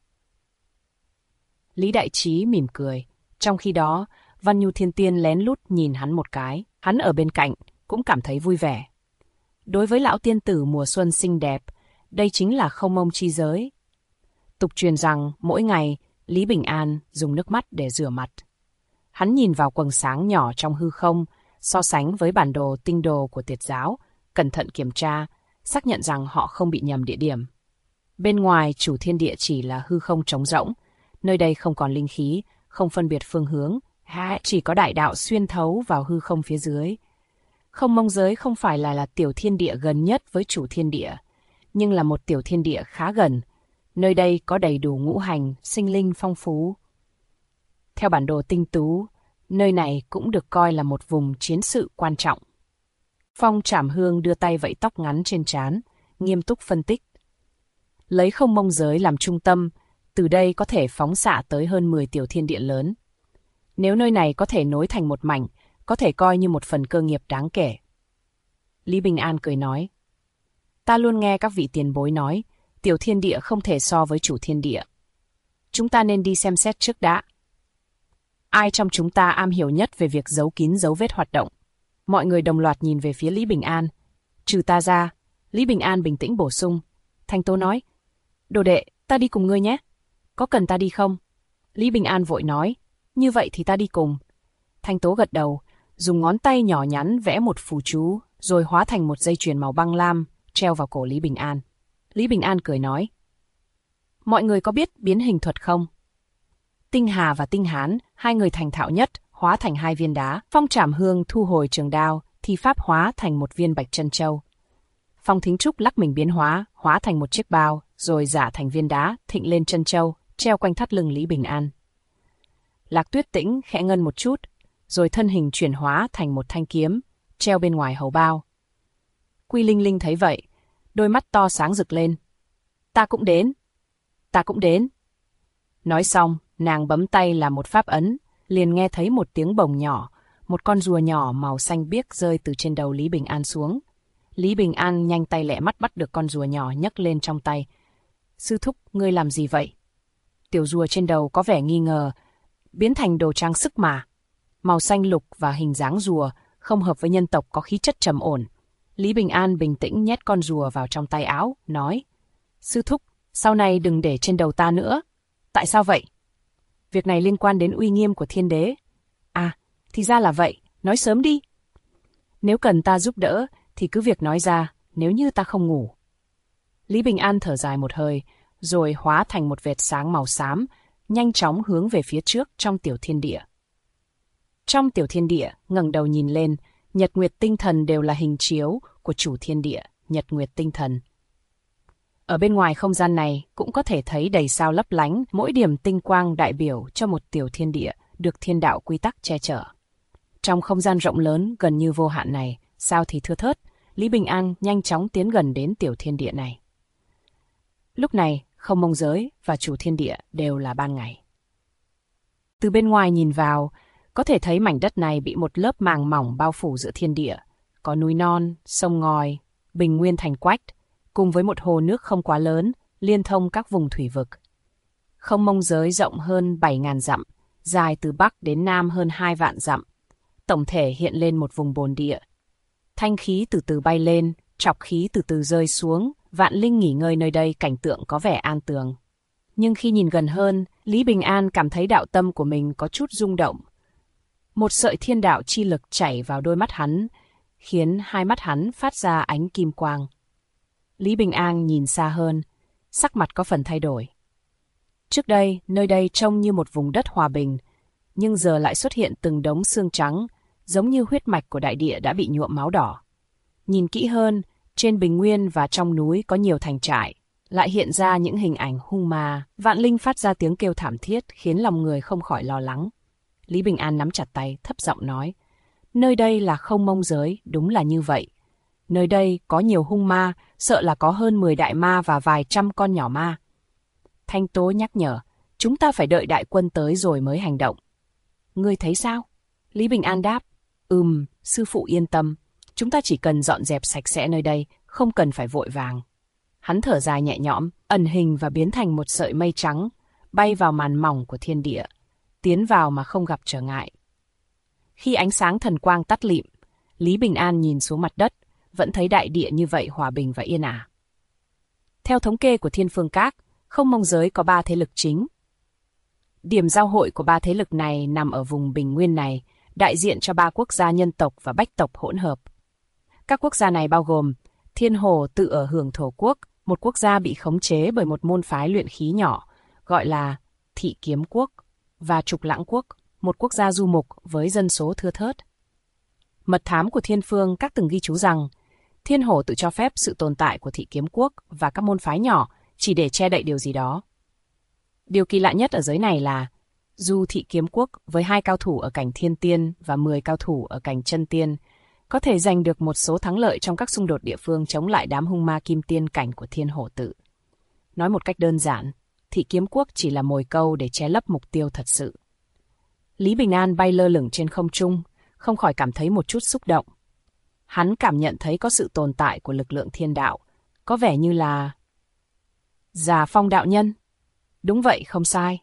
Lý Đại Trí mỉm cười, trong khi đó, Văn Nhu Thiên Tiên lén lút nhìn hắn một cái, hắn ở bên cạnh, cũng cảm thấy vui vẻ. Đối với lão tiên tử mùa xuân xinh đẹp, đây chính là không mông chi giới. Tục truyền rằng, mỗi ngày, Lý Bình An dùng nước mắt để rửa mặt. Hắn nhìn vào quầng sáng nhỏ trong hư không, so sánh với bản đồ tinh đồ của Tiệt giáo, cẩn thận kiểm tra, xác nhận rằng họ không bị nhầm địa điểm. Bên ngoài chủ thiên địa chỉ là hư không trống rỗng, nơi đây không còn linh khí, không phân biệt phương hướng, chỉ có đại đạo xuyên thấu vào hư không phía dưới. Không mông giới không phải là tiểu thiên địa gần nhất với chủ thiên địa, nhưng là một tiểu thiên địa khá gần. Nơi đây có đầy đủ ngũ hành, sinh linh phong phú. Theo bản đồ tinh tú, nơi này cũng được coi là một vùng chiến sự quan trọng. Phong Trảm Hương đưa tay vẫy tóc ngắn trên trán, nghiêm túc phân tích. Lấy không mông giới làm trung tâm, từ đây có thể phóng xạ tới hơn 10 tiểu thiên địa lớn. Nếu nơi này có thể nối thành một mảnh, có thể coi như một phần cơ nghiệp đáng kể. Lý Bình An cười nói, ta luôn nghe các vị tiền bối nói, tiểu thiên địa không thể so với chủ thiên địa. Chúng ta nên đi xem xét trước đã. Ai trong chúng ta am hiểu nhất về việc giấu kín dấu vết hoạt động? Mọi người đồng loạt nhìn về phía Lý Bình An. Trừ ta ra, Lý Bình An bình tĩnh bổ sung. Thanh Tố nói, đồ đệ, ta đi cùng ngươi nhé. Có cần ta đi không? Lý Bình An vội nói, như vậy thì ta đi cùng. Thanh Tố gật đầu, dùng ngón tay nhỏ nhắn vẽ một phù chú, rồi hóa thành một dây chuyền màu băng lam, treo vào cổ Lý Bình An. Lý Bình An cười nói, mọi người có biết biến hình thuật không? Tinh Hà và Tinh Hán, hai người thành thạo nhất, hóa thành 2 viên đá. Phong Trảm Hương thu hồi trường đao, thi pháp hóa thành một viên bạch chân châu. Phong Thính Trúc lắc mình biến hóa, hóa thành một chiếc bao, rồi giả thành viên đá, thịnh lên chân châu, treo quanh thắt lưng Lý Bình An. Lạc Tuyết Tĩnh khẽ ngân một chút, rồi thân hình chuyển hóa thành một thanh kiếm, treo bên ngoài hầu bao. Quy Linh Linh thấy vậy, đôi mắt to sáng rực lên. Ta cũng đến, ta cũng đến. Nói xong, nàng bấm tay làm một pháp ấn, liền nghe thấy một tiếng bồng nhỏ, một con rùa nhỏ màu xanh biếc rơi từ trên đầu Lý Bình An xuống. Lý Bình An nhanh tay lẹ mắt bắt được con rùa nhỏ nhấc lên trong tay. Sư thúc, ngươi làm gì vậy? Tiểu rùa trên đầu có vẻ nghi ngờ, biến thành đồ trang sức mà. Màu xanh lục và hình dáng rùa không hợp với nhân tộc có khí chất trầm ổn. Lý Bình An bình tĩnh nhét con rùa vào trong tay áo, nói, sư thúc, sau này đừng để trên đầu ta nữa. Tại sao vậy? Việc này liên quan đến uy nghiêm của thiên đế. À, thì ra là vậy, nói sớm đi. Nếu cần ta giúp đỡ, thì cứ việc nói ra, nếu như ta không ngủ. Lý Bình An thở dài một hơi, rồi hóa thành một vệt sáng màu xám, nhanh chóng hướng về phía trước trong tiểu thiên địa. Trong tiểu thiên địa, ngẩng đầu nhìn lên, nhật nguyệt tinh thần đều là hình chiếu của chủ thiên địa, nhật nguyệt tinh thần. Ở bên ngoài không gian này cũng có thể thấy đầy sao lấp lánh, mỗi điểm tinh quang đại biểu cho một tiểu thiên địa, được thiên đạo quy tắc che chở. Trong không gian rộng lớn gần như vô hạn này, sao thì thưa thớt, Lý Bình An nhanh chóng tiến gần đến tiểu thiên địa này. Lúc này, Không Mông Giới và chủ thiên địa đều là ban ngày. Từ bên ngoài nhìn vào, có thể thấy mảnh đất này bị một lớp màng mỏng bao phủ giữa thiên địa, có núi non, sông ngòi, bình nguyên thành quách, cùng với một hồ nước không quá lớn, liên thông các vùng thủy vực. Không Mông Giới rộng hơn 7.000 dặm, dài từ Bắc đến Nam hơn 2 vạn dặm. Tổng thể hiện lên một vùng bồn địa. Thanh khí từ từ bay lên, trọc khí từ từ rơi xuống, vạn linh nghỉ ngơi nơi đây, cảnh tượng có vẻ an tường. Nhưng khi nhìn gần hơn, Lý Bình An cảm thấy đạo tâm của mình có chút rung động. Một sợi thiên đạo chi lực chảy vào đôi mắt hắn, khiến hai mắt hắn phát ra ánh kim quang. Lý Bình An nhìn xa hơn, sắc mặt có phần thay đổi. Trước đây, nơi đây trông như một vùng đất hòa bình, nhưng giờ lại xuất hiện từng đống xương trắng, giống như huyết mạch của đại địa đã bị nhuộm máu đỏ. Nhìn kỹ hơn, trên bình nguyên và trong núi có nhiều thành trại, lại hiện ra những hình ảnh hung ma, vạn linh phát ra tiếng kêu thảm thiết khiến lòng người không khỏi lo lắng. Lý Bình An nắm chặt tay, thấp giọng nói, nơi đây là Không Mông Giới, đúng là như vậy. Nơi đây có nhiều hung ma, sợ là có hơn 10 đại ma và vài trăm con nhỏ ma. Thanh Tố nhắc nhở, chúng ta phải đợi đại quân tới rồi mới hành động. Ngươi thấy sao? Lý Bình An đáp, sư phụ yên tâm, chúng ta chỉ cần dọn dẹp sạch sẽ nơi đây, không cần phải vội vàng. Hắn thở dài nhẹ nhõm, ẩn hình và biến thành một sợi mây trắng, bay vào màn mỏng của thiên địa, tiến vào mà không gặp trở ngại. Khi ánh sáng thần quang tắt lịm, Lý Bình An nhìn xuống mặt đất, vẫn thấy đại địa như vậy hòa bình và yên ả. Theo thống kê của Thiên Phương Các, Không Mông Giới có 3 thế lực chính. Điểm giao hội của 3 thế lực này nằm ở vùng bình nguyên này, đại diện cho 3 quốc gia nhân tộc và bách tộc hỗn hợp. Các quốc gia này bao gồm Thiên Hồ tự ở Hưởng Thổ Quốc, một quốc gia bị khống chế bởi một môn phái luyện khí nhỏ, gọi là Thị Kiếm Quốc, và Trục Lãng Quốc, một quốc gia du mục với dân số thưa thớt. Mật thám của Thiên Phương Các từng ghi chú rằng, Thiên Hồ tự cho phép sự tồn tại của Thị Kiếm Quốc và các môn phái nhỏ chỉ để che đậy điều gì đó. Điều kỳ lạ nhất ở giới này là, dù Thị Kiếm Quốc với 2 cao thủ ở cảnh Thiên Tiên và 10 cao thủ ở cảnh Chân Tiên, có thể giành được một số thắng lợi trong các xung đột địa phương chống lại đám hung ma kim tiên cảnh của Thiên Hổ tự. Nói một cách đơn giản, Thị Kiếm Quốc chỉ là mồi câu để che lấp mục tiêu thật sự. Lý Bình An bay lơ lửng trên không trung, không khỏi cảm thấy một chút xúc động. Hắn cảm nhận thấy có sự tồn tại của lực lượng thiên đạo, có vẻ như là Già Phong đạo nhân. Đúng vậy, không sai.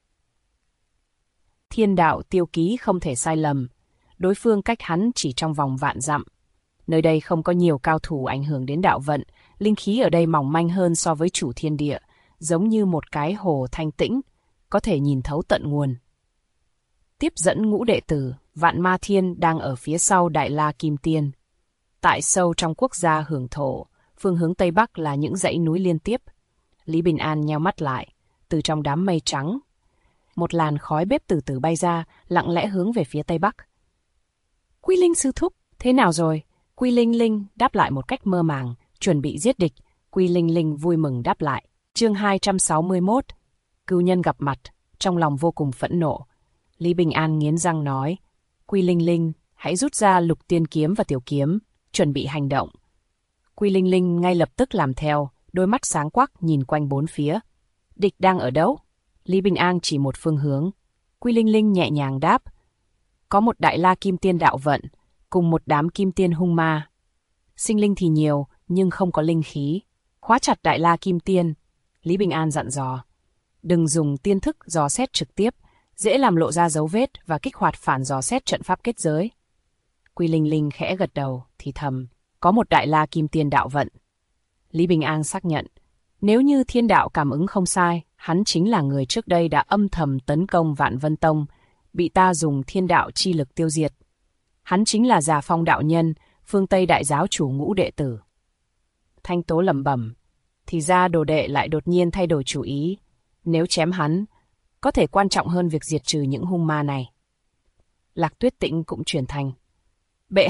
Thiên đạo tiêu ký không thể sai lầm, đối phương cách hắn chỉ trong vòng vạn dặm. Nơi đây không có nhiều cao thủ ảnh hưởng đến đạo vận, linh khí ở đây mỏng manh hơn so với chủ thiên địa, giống như một cái hồ thanh tĩnh, có thể nhìn thấu tận nguồn. Tiếp dẫn ngũ đệ tử, Vạn Ma Thiên đang ở phía sau Đại La Kim Tiên. Tại sâu trong quốc gia Hưởng Thổ, phương hướng Tây Bắc là những dãy núi liên tiếp. Lý Bình An nheo mắt lại, từ trong đám mây trắng. Một làn khói bếp từ từ bay ra, lặng lẽ hướng về phía Tây Bắc. Quy Linh sư thúc, thế nào rồi? Quy Linh Linh đáp lại một cách mơ màng, chuẩn bị giết địch. Quy Linh Linh vui mừng đáp lại. Chương 261. Cừu nhân gặp mặt, trong lòng vô cùng phẫn nộ. Lý Bình An nghiến răng nói, Quy Linh Linh, hãy rút ra Lục Tiên Kiếm và Tiểu Kiếm, chuẩn bị hành động. Quy Linh Linh ngay lập tức làm theo, đôi mắt sáng quắc nhìn quanh bốn phía. Địch đang ở đâu? Lý Bình An chỉ một phương hướng. Quy Linh Linh nhẹ nhàng đáp, có một Đại La Kim Tiên đạo vận, cùng một đám kim tiên hung ma. Sinh linh thì nhiều, nhưng không có linh khí. Khóa chặt Đại La Kim Tiên. Lý Bình An dặn dò, đừng dùng tiên thức dò xét trực tiếp, dễ làm lộ ra dấu vết và kích hoạt phản dò xét trận pháp kết giới. Quy Linh Linh khẽ gật đầu, thì thầm, có một Đại La Kim Tiên đạo vận. Lý Bình An xác nhận, nếu như thiên đạo cảm ứng không sai, hắn chính là người trước đây đã âm thầm tấn công Vạn Vân Tông, bị ta dùng thiên đạo chi lực tiêu diệt. Hắn chính là Già Phong đạo nhân, phương Tây đại giáo chủ ngũ đệ tử. Thanh Tố lẩm bẩm, thì ra đồ đệ lại đột nhiên thay đổi chủ ý. Nếu chém hắn, có thể quan trọng hơn việc diệt trừ những hung ma này. Lạc Tuyết Tĩnh cũng truyền thành, bệ hạ,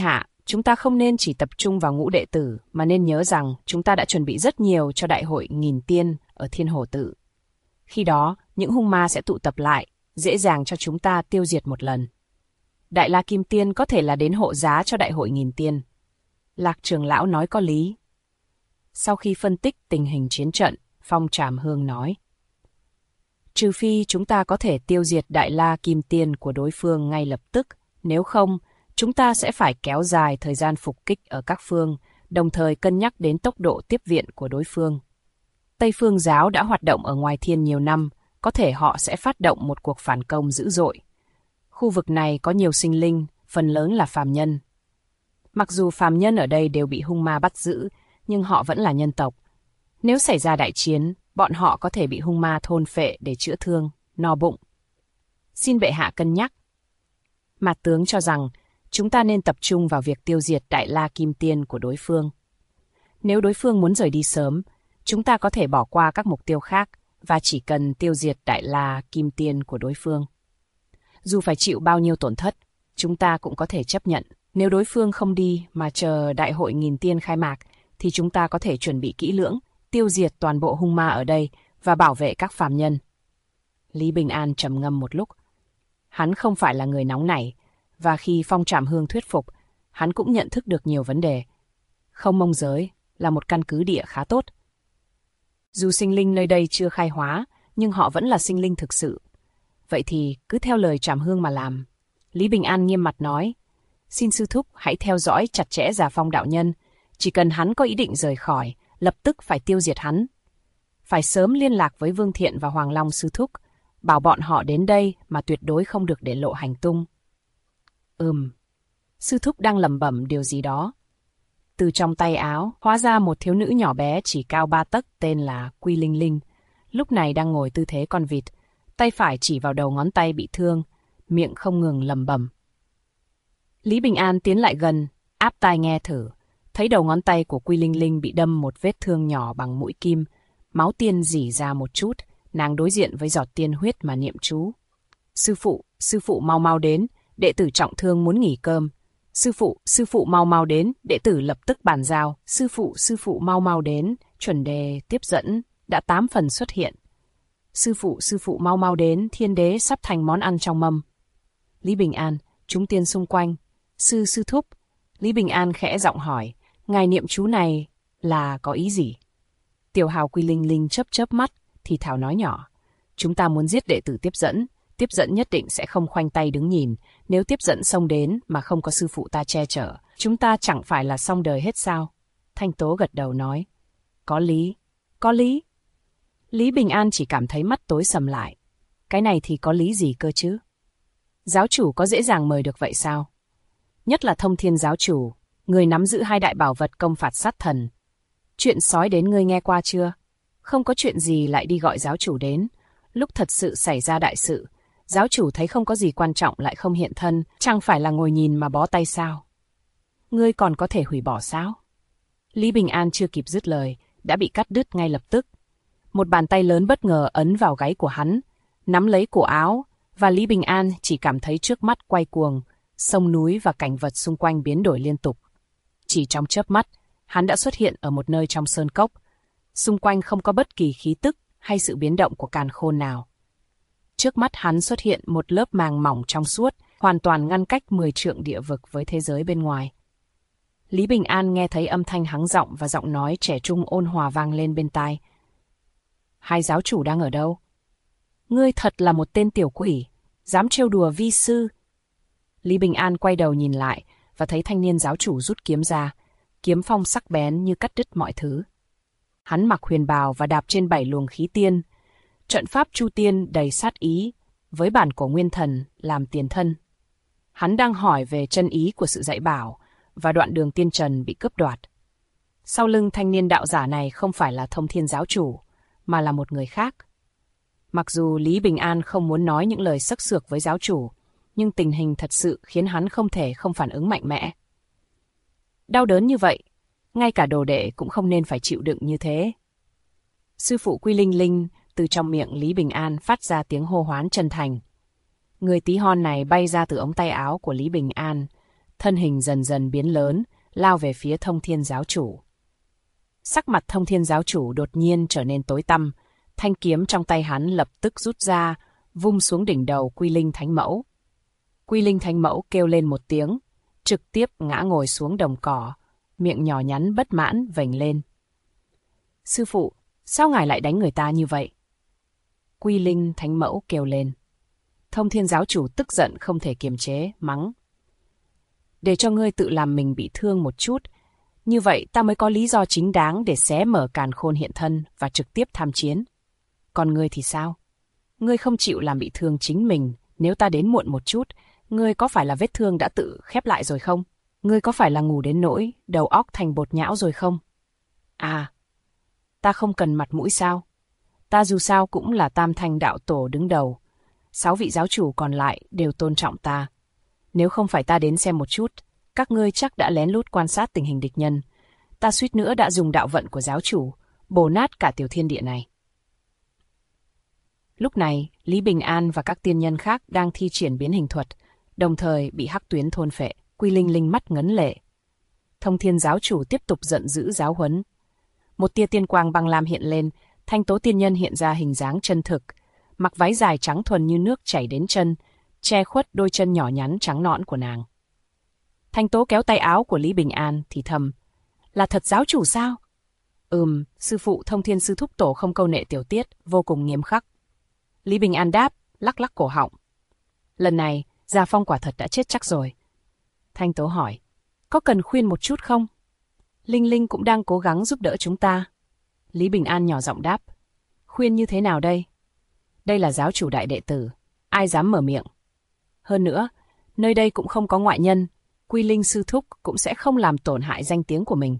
chúng ta không nên chỉ tập trung vào ngũ đệ tử, mà nên nhớ rằng chúng ta đã chuẩn bị rất nhiều cho đại hội nghìn tiên ở Thiên Hồ Tự. Khi đó, những hung ma sẽ tụ tập lại, dễ dàng cho chúng ta tiêu diệt một lần. Đại La Kim Tiên có thể là đến hộ giá cho đại hội nghìn tiên. Lạc trưởng lão nói có lý. Sau khi phân tích tình hình chiến trận, Phong Trảm Hương nói: trừ phi chúng ta có thể tiêu diệt Đại La Kim Tiên của đối phương ngay lập tức, nếu không, chúng ta sẽ phải kéo dài thời gian phục kích ở các phương, đồng thời cân nhắc đến tốc độ tiếp viện của đối phương. Tây Phương giáo đã hoạt động ở ngoài thiên nhiều năm, có thể họ sẽ phát động một cuộc phản công dữ dội. Khu vực này có nhiều sinh linh, phần lớn là phàm nhân. Mặc dù phàm nhân ở đây đều bị hung ma bắt giữ, nhưng họ vẫn là nhân tộc. Nếu xảy ra đại chiến, bọn họ có thể bị hung ma thôn phệ để chữa thương, no bụng. Xin bệ hạ cân nhắc. Mạt tướng cho rằng, chúng ta nên tập trung vào việc tiêu diệt Đại La Kim Tiên của đối phương. Nếu đối phương muốn rời đi sớm, chúng ta có thể bỏ qua các mục tiêu khác và chỉ cần tiêu diệt Đại La Kim Tiên của đối phương. Dù phải chịu bao nhiêu tổn thất, chúng ta cũng có thể chấp nhận. Nếu đối phương không đi mà chờ đại hội nghìn tiên khai mạc, thì chúng ta có thể chuẩn bị kỹ lưỡng, tiêu diệt toàn bộ hung ma ở đây và bảo vệ các phàm nhân. Lý Bình An trầm ngâm một lúc. Hắn không phải là người nóng nảy, và khi Phong Trảm Hương thuyết phục, hắn cũng nhận thức được nhiều vấn đề. Không Mông giới là một căn cứ địa khá tốt. Dù sinh linh nơi đây chưa khai hóa, nhưng họ vẫn là sinh linh thực sự. Vậy thì cứ theo lời Trảm Hương mà làm. Lý Bình An nghiêm mặt nói: xin sư thúc hãy theo dõi chặt chẽ Già Phong đạo nhân. Chỉ cần hắn có ý định rời khỏi, lập tức phải tiêu diệt hắn. Phải sớm liên lạc với Vương Thiện và Hoàng Long sư thúc, bảo bọn họ đến đây mà tuyệt đối không được để lộ hành tung. Sư thúc đang lẩm bẩm điều gì đó. Từ trong tay áo, hóa ra một thiếu nữ nhỏ bé chỉ cao 3 tấc tên là Quy Linh Linh. Lúc này đang ngồi tư thế con vịt, tay phải chỉ vào đầu ngón tay bị thương, miệng không ngừng lẩm bẩm. Lý Bình An tiến lại gần, áp tai nghe thử. Thấy đầu ngón tay của Quy Linh Linh bị đâm một vết thương nhỏ bằng mũi kim, máu tiên rỉ ra một chút, nàng đối diện với giọt tiên huyết mà niệm chú. Sư phụ mau mau đến, đệ tử trọng thương muốn nghỉ cơm. Sư phụ mau mau đến, đệ tử lập tức bàn giao. Sư phụ mau mau đến, chuẩn đề tiếp dẫn, đã 8 phần xuất hiện. Sư phụ mau mau đến, thiên đế sắp thành món ăn trong mâm. Lý Bình An, chúng tiên xung quanh. Sư thúc. Lý Bình An khẽ giọng hỏi, ngài niệm chú này là có ý gì? Tiểu hào Quy Linh Linh chớp mắt, thì thào nói nhỏ. Chúng ta muốn giết đệ tử tiếp dẫn nhất định sẽ không khoanh tay đứng nhìn. Nếu tiếp dẫn xông đến mà không có sư phụ ta che chở, chúng ta chẳng phải là xong đời hết sao? Thanh Tố gật đầu nói. Có lý. Lý Bình An chỉ cảm thấy mắt tối sầm lại. Cái này thì có lý gì cơ chứ? Giáo chủ có dễ dàng mời được vậy sao? Nhất là Thông Thiên giáo chủ, người nắm giữ 2 đại bảo vật công phạt sát thần. Chuyện sói đến ngươi nghe qua chưa? Không có chuyện gì lại đi gọi giáo chủ đến. Lúc thật sự xảy ra đại sự, giáo chủ thấy không có gì quan trọng lại không hiện thân, chẳng phải là ngồi nhìn mà bó tay sao? Ngươi còn có thể hủy bỏ sao? Lý Bình An chưa kịp dứt lời, đã bị cắt đứt ngay lập tức. Một bàn tay lớn bất ngờ ấn vào gáy của hắn, nắm lấy cổ áo, và Lý Bình An chỉ cảm thấy trước mắt quay cuồng, sông núi và cảnh vật xung quanh biến đổi liên tục. Chỉ trong chớp mắt, hắn đã xuất hiện ở một nơi trong sơn cốc. Xung quanh không có bất kỳ khí tức hay sự biến động của càn khôn nào. Trước mắt hắn xuất hiện một lớp màng mỏng trong suốt, hoàn toàn ngăn cách 10 trượng địa vực với thế giới bên ngoài. Lý Bình An nghe thấy âm thanh hắng giọng và giọng nói trẻ trung ôn hòa vang lên bên tai. Hai giáo chủ đang ở đâu? Ngươi thật là một tên tiểu quỷ, dám trêu đùa vi sư. Lý Bình An quay đầu nhìn lại và thấy thanh niên giáo chủ rút kiếm ra, kiếm phong sắc bén như cắt đứt mọi thứ. Hắn mặc huyền bào và đạp trên 7 luồng khí tiên, trận pháp chu tiên đầy sát ý, với bản cổ nguyên thần làm tiền thân. Hắn đang hỏi về chân ý của sự dạy bảo và đoạn đường tiên trần bị cướp đoạt. Sau lưng thanh niên đạo giả này không phải là Thông Thiên giáo chủ, mà là một người khác. Mặc dù Lý Bình An không muốn nói những lời xắc xược với giáo chủ, nhưng tình hình thật sự khiến hắn không thể không phản ứng mạnh mẽ. Đau đớn như vậy, ngay cả đồ đệ cũng không nên phải chịu đựng như thế. Sư phụ Quy Linh Linh từ trong miệng Lý Bình An phát ra tiếng hô hoán chân thành. Người tí hon này bay ra từ ống tay áo của Lý Bình An, thân hình dần dần biến lớn, lao về phía Thông Thiên giáo chủ. Sắc mặt Thông Thiên giáo chủ đột nhiên trở nên tối tăm, thanh kiếm trong tay hắn lập tức rút ra, vung xuống đỉnh đầu Quy Linh Thánh Mẫu. Quy Linh Thánh Mẫu kêu lên một tiếng, trực tiếp ngã ngồi xuống đồng cỏ, miệng nhỏ nhắn bất mãn vểnh lên. Sư phụ, sao ngài lại đánh người ta như vậy? Quy Linh Thánh Mẫu kêu lên. Thông Thiên giáo chủ tức giận không thể kiềm chế, mắng. Để cho ngươi tự làm mình bị thương một chút, như vậy ta mới có lý do chính đáng để xé mở càn khôn hiện thân và trực tiếp tham chiến. Còn ngươi thì sao? Ngươi không chịu làm bị thương chính mình, nếu ta đến muộn một chút, ngươi có phải là vết thương đã tự khép lại rồi không? Ngươi có phải là ngủ đến nỗi đầu óc thành bột nhão rồi không? À, ta không cần mặt mũi sao? Ta dù sao cũng là Tam Thanh đạo tổ đứng đầu. 6 vị giáo chủ còn lại đều tôn trọng ta. Nếu không phải ta đến xem một chút, các ngươi chắc đã lén lút quan sát tình hình địch nhân. Ta suýt nữa đã dùng đạo vận của giáo chủ, bổ nát cả tiểu thiên địa này. Lúc này, Lý Bình An và các tiên nhân khác đang thi triển biến hình thuật, đồng thời bị hắc tuyến thôn phệ. Quy Linh Linh mắt ngấn lệ. Thông Thiên giáo chủ tiếp tục giận dữ giáo huấn. Một tia tiên quang băng lam hiện lên, Thanh Tố tiên nhân hiện ra hình dáng chân thực, mặc váy dài trắng thuần như nước chảy đến chân, che khuất đôi chân nhỏ nhắn trắng nõn của nàng. Thanh Tố kéo tay áo của Lý Bình An thì thầm, là thật giáo chủ sao? Sư phụ Thông Thiên sư thúc tổ không câu nệ tiểu tiết, vô cùng nghiêm khắc. Lý Bình An đáp, lắc lắc cổ họng. Lần này, Gia Phong quả thật đã chết chắc rồi. Thanh Tố hỏi, có cần khuyên một chút không? Linh Linh cũng đang cố gắng giúp đỡ chúng ta. Lý Bình An nhỏ giọng đáp, khuyên như thế nào đây? Đây là giáo chủ đại đệ tử, ai dám mở miệng? Hơn nữa, nơi đây cũng không có ngoại nhân, Quy Linh sư thúc cũng sẽ không làm tổn hại danh tiếng của mình.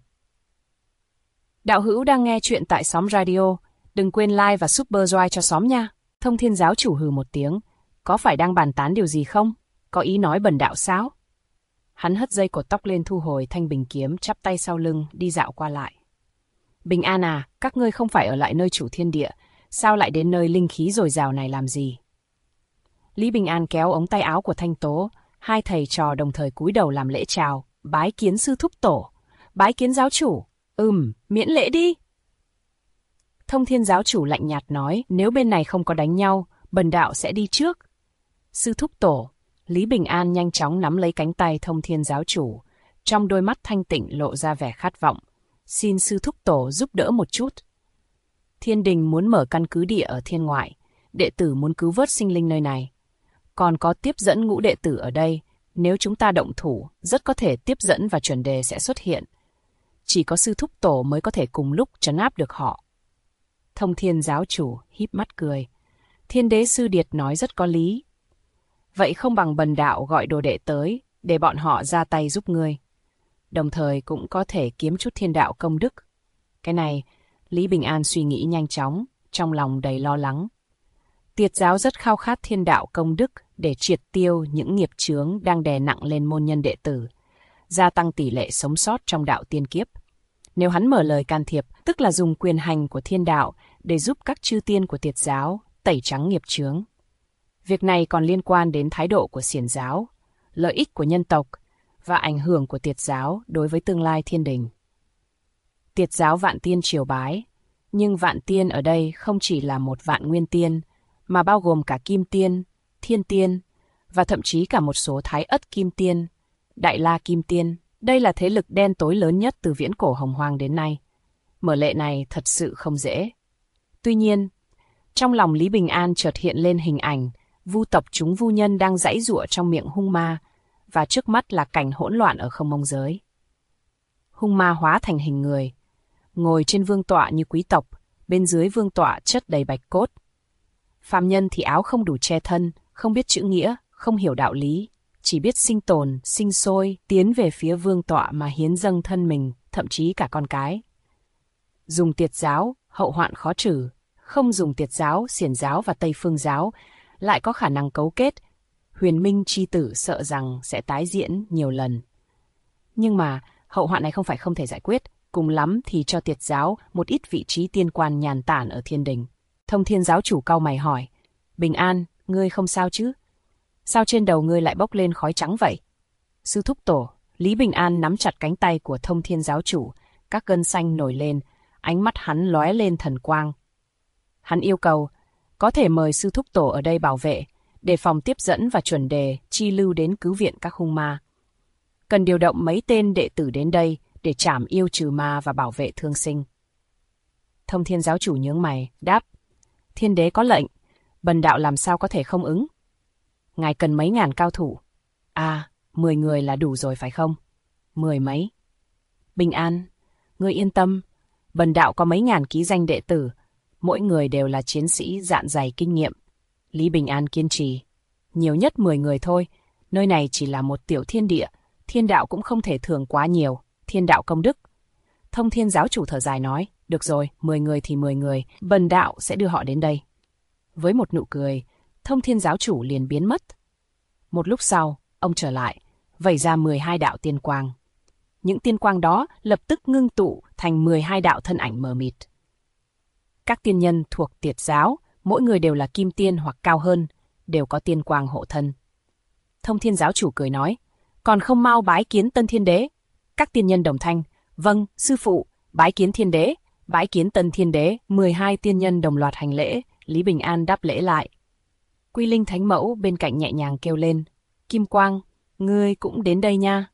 Đạo hữu đang nghe chuyện tại Xóm Radio, đừng quên like và super joy cho xóm nha. Thông Thiên giáo chủ hừ một tiếng, có phải đang bàn tán điều gì không? Có ý nói bần đạo sao? Hắn hất dây cột tóc lên thu hồi thanh bình kiếm, chắp tay sau lưng, đi dạo qua lại. Bình An à, các ngươi không phải ở lại nơi chủ thiên địa, sao lại đến nơi linh khí dồi dào này làm gì? Lý Bình An kéo ống tay áo của Thanh Tố, hai thầy trò đồng thời cúi đầu làm lễ chào, bái kiến sư thúc tổ, bái kiến giáo chủ, miễn lễ đi. Thông Thiên giáo chủ lạnh nhạt nói, nếu bên này không có đánh nhau, bần đạo sẽ đi trước. Sư thúc tổ, Lý Bình An nhanh chóng nắm lấy cánh tay Thông Thiên giáo chủ, trong đôi mắt thanh tịnh lộ ra vẻ khát vọng. Xin sư thúc tổ giúp đỡ một chút. Thiên đình muốn mở căn cứ địa ở thiên ngoại, đệ tử muốn cứu vớt sinh linh nơi này. Còn có tiếp dẫn ngũ đệ tử ở đây, nếu chúng ta động thủ, rất có thể tiếp dẫn và chuẩn đề sẽ xuất hiện. Chỉ có sư thúc tổ mới có thể cùng lúc trấn áp được họ. Thông Thiên giáo chủ híp mắt cười. Thiên đế sư điệt nói rất có lý. Vậy không bằng bần đạo gọi đồ đệ tới, để bọn họ ra tay giúp ngươi. Đồng thời cũng có thể kiếm chút thiên đạo công đức. Cái này, Lý Bình An suy nghĩ nhanh chóng, trong lòng đầy lo lắng. Tiệt giáo rất khao khát thiên đạo công đức để triệt tiêu những nghiệp chướng đang đè nặng lên môn nhân đệ tử, gia tăng tỷ lệ sống sót trong đạo tiên kiếp. Nếu hắn mở lời can thiệp, tức là dùng quyền hành của thiên đạo để giúp các chư tiên của tiệt giáo tẩy trắng nghiệp chướng. Việc này còn liên quan đến thái độ của xiển giáo, lợi ích của nhân tộc và ảnh hưởng của tiệt giáo đối với tương lai thiên đình. Tiệt giáo vạn tiên triều bái, nhưng vạn tiên ở đây không chỉ là một vạn nguyên tiên, mà bao gồm cả kim tiên, thiên tiên và thậm chí cả một số thái ất kim tiên, đại la kim tiên. Đây là thế lực đen tối lớn nhất từ viễn cổ hồng hoang đến nay. Mở lệ này thật sự không dễ. Tuy nhiên, trong lòng Lý Bình An chợt hiện lên hình ảnh vu tộc chúng vu nhân đang giãy giụa trong miệng hung ma, và trước mắt là cảnh hỗn loạn ở không mông giới. Hung ma hóa thành hình người, ngồi trên vương tọa như quý tộc, bên dưới vương tọa chất đầy bạch cốt. Phàm nhân thì áo không đủ che thân, không biết chữ nghĩa, không hiểu đạo lý, chỉ biết sinh tồn, sinh sôi, tiến về phía vương tọa mà hiến dâng thân mình, thậm chí cả con cái. Dùng tiệt giáo, hậu hoạn khó trừ, không dùng tiệt giáo, xiển giáo và Tây Phương giáo, lại có khả năng cấu kết. Huyền Minh chi tử sợ rằng sẽ tái diễn nhiều lần. Nhưng mà, hậu hoạn này không phải không thể giải quyết, cùng lắm thì cho tiệt giáo một ít vị trí tiên quan nhàn tản ở thiên đình. Thông Thiên giáo chủ cau mày hỏi, Bình An, ngươi không sao chứ? Sao trên đầu ngươi lại bốc lên khói trắng vậy? Sư thúc tổ. Lý Bình An nắm chặt cánh tay của Thông Thiên giáo chủ, các gân xanh nổi lên, ánh mắt hắn lóe lên thần quang. Hắn yêu cầu, có thể mời sư thúc tổ ở đây bảo vệ, đề phòng tiếp dẫn và chuẩn đề chi lưu đến cứu viện các hung ma. Cần điều động mấy tên đệ tử đến đây để trảm yêu trừ ma và bảo vệ thương sinh. Thông Thiên giáo chủ nhướng mày, đáp, thiên đế có lệnh, bần đạo làm sao có thể không ứng. Ngài cần mấy ngàn cao thủ. 10 người là đủ rồi phải không? 10 mấy. Bình An, ngươi yên tâm, bần đạo có mấy ngàn ký danh đệ tử, mỗi người đều là chiến sĩ dạn dày kinh nghiệm. Lý Bình An kiên trì, nhiều nhất 10 người thôi, nơi này chỉ là một tiểu thiên địa, thiên đạo cũng không thể thưởng quá nhiều, thiên đạo công đức. Thông Thiên giáo chủ thở dài nói, được rồi, 10 người thì 10 người, bần đạo sẽ đưa họ đến đây. Với một nụ cười, Thông Thiên giáo chủ liền biến mất. Một lúc sau, ông trở lại, vẩy ra 12 đạo tiên quang. Những tiên quang đó lập tức ngưng tụ thành 12 đạo thân ảnh mờ mịt. Các tiên nhân thuộc Tiệt giáo, mỗi người đều là kim tiên hoặc cao hơn, đều có tiên quang hộ thân. Thông Thiên giáo chủ cười nói, còn không mau bái kiến Tân Thiên Đế. Các tiên nhân đồng thanh, vâng, sư phụ, bái kiến Thiên Đế, bái kiến Tân Thiên Đế. 12 tiên nhân đồng loạt hành lễ, Lý Bình An đáp lễ lại. Quy Linh Thánh Mẫu bên cạnh nhẹ nhàng kêu lên, Kim Quang, ngươi cũng đến đây nha.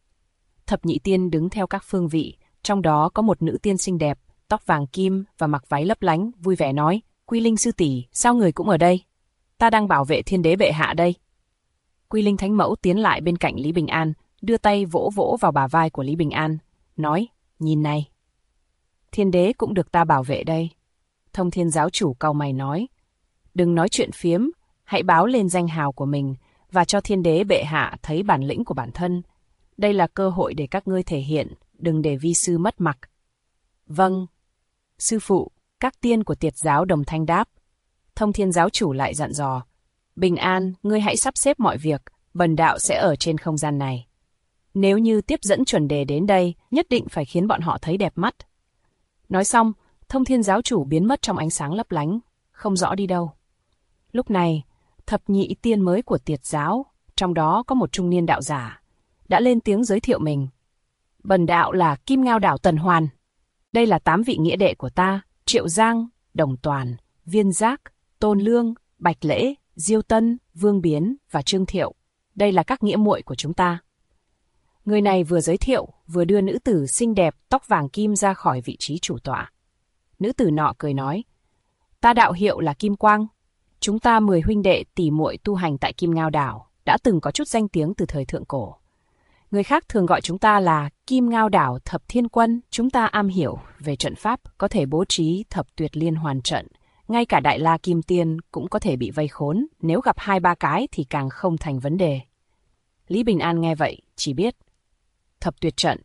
Thập nhị tiên đứng theo các phương vị, trong đó có một nữ tiên xinh đẹp, tóc vàng kim và mặc váy lấp lánh, vui vẻ nói, Quy Linh sư tỷ, sao người cũng ở đây? Ta đang bảo vệ Thiên Đế bệ hạ đây. Quy Linh Thánh Mẫu tiến lại bên cạnh Lý Bình An, đưa tay vỗ vỗ vào bả vai của Lý Bình An, nói, nhìn này. Thiên Đế cũng được ta bảo vệ đây. Thông Thiên giáo chủ cau mày nói, đừng nói chuyện phiếm, hãy báo lên danh hào của mình và cho Thiên Đế bệ hạ thấy bản lĩnh của bản thân. Đây là cơ hội để các ngươi thể hiện, đừng để vi sư mất mặt. Vâng, sư phụ, các tiên của Tiệt giáo đồng thanh đáp. Thông Thiên giáo chủ lại dặn dò, Bình An, ngươi hãy sắp xếp mọi việc, bần đạo sẽ ở trên không gian này. Nếu như tiếp dẫn chuẩn đề đến đây, nhất định phải khiến bọn họ thấy đẹp mắt. Nói xong, Thông Thiên giáo chủ biến mất trong ánh sáng lấp lánh, không rõ đi đâu. Lúc này, thập nhị tiên mới của Tiệt giáo, trong đó có một trung niên đạo giả, đã lên tiếng giới thiệu mình. Bần đạo là Kim Ngao Đảo Tần Hoàn. Đây là 8 vị nghĩa đệ của ta, Triệu Giang, Đồng Toàn, Viên Giác, Tôn Lương, Bạch Lễ, Diêu Tân, Vương Biến và Trương Thiệu. Đây là các nghĩa muội của chúng ta. Người này vừa giới thiệu, vừa đưa nữ tử xinh đẹp tóc vàng kim ra khỏi vị trí chủ tọa. Nữ tử nọ cười nói, ta đạo hiệu là Kim Quang. Chúng ta 10 huynh đệ tỷ muội tu hành tại Kim Ngao Đảo, đã từng có chút danh tiếng từ thời thượng cổ. Người khác thường gọi chúng ta là Kim Ngao Đảo Thập Thiên Quân. Chúng ta am hiểu về trận pháp, có thể bố trí thập tuyệt liên hoàn trận. Ngay cả Đại La Kim Tiên cũng có thể bị vây khốn, nếu gặp 2-3 cái thì càng không thành vấn đề. Lý Bình An nghe vậy, chỉ biết thập tuyệt trận.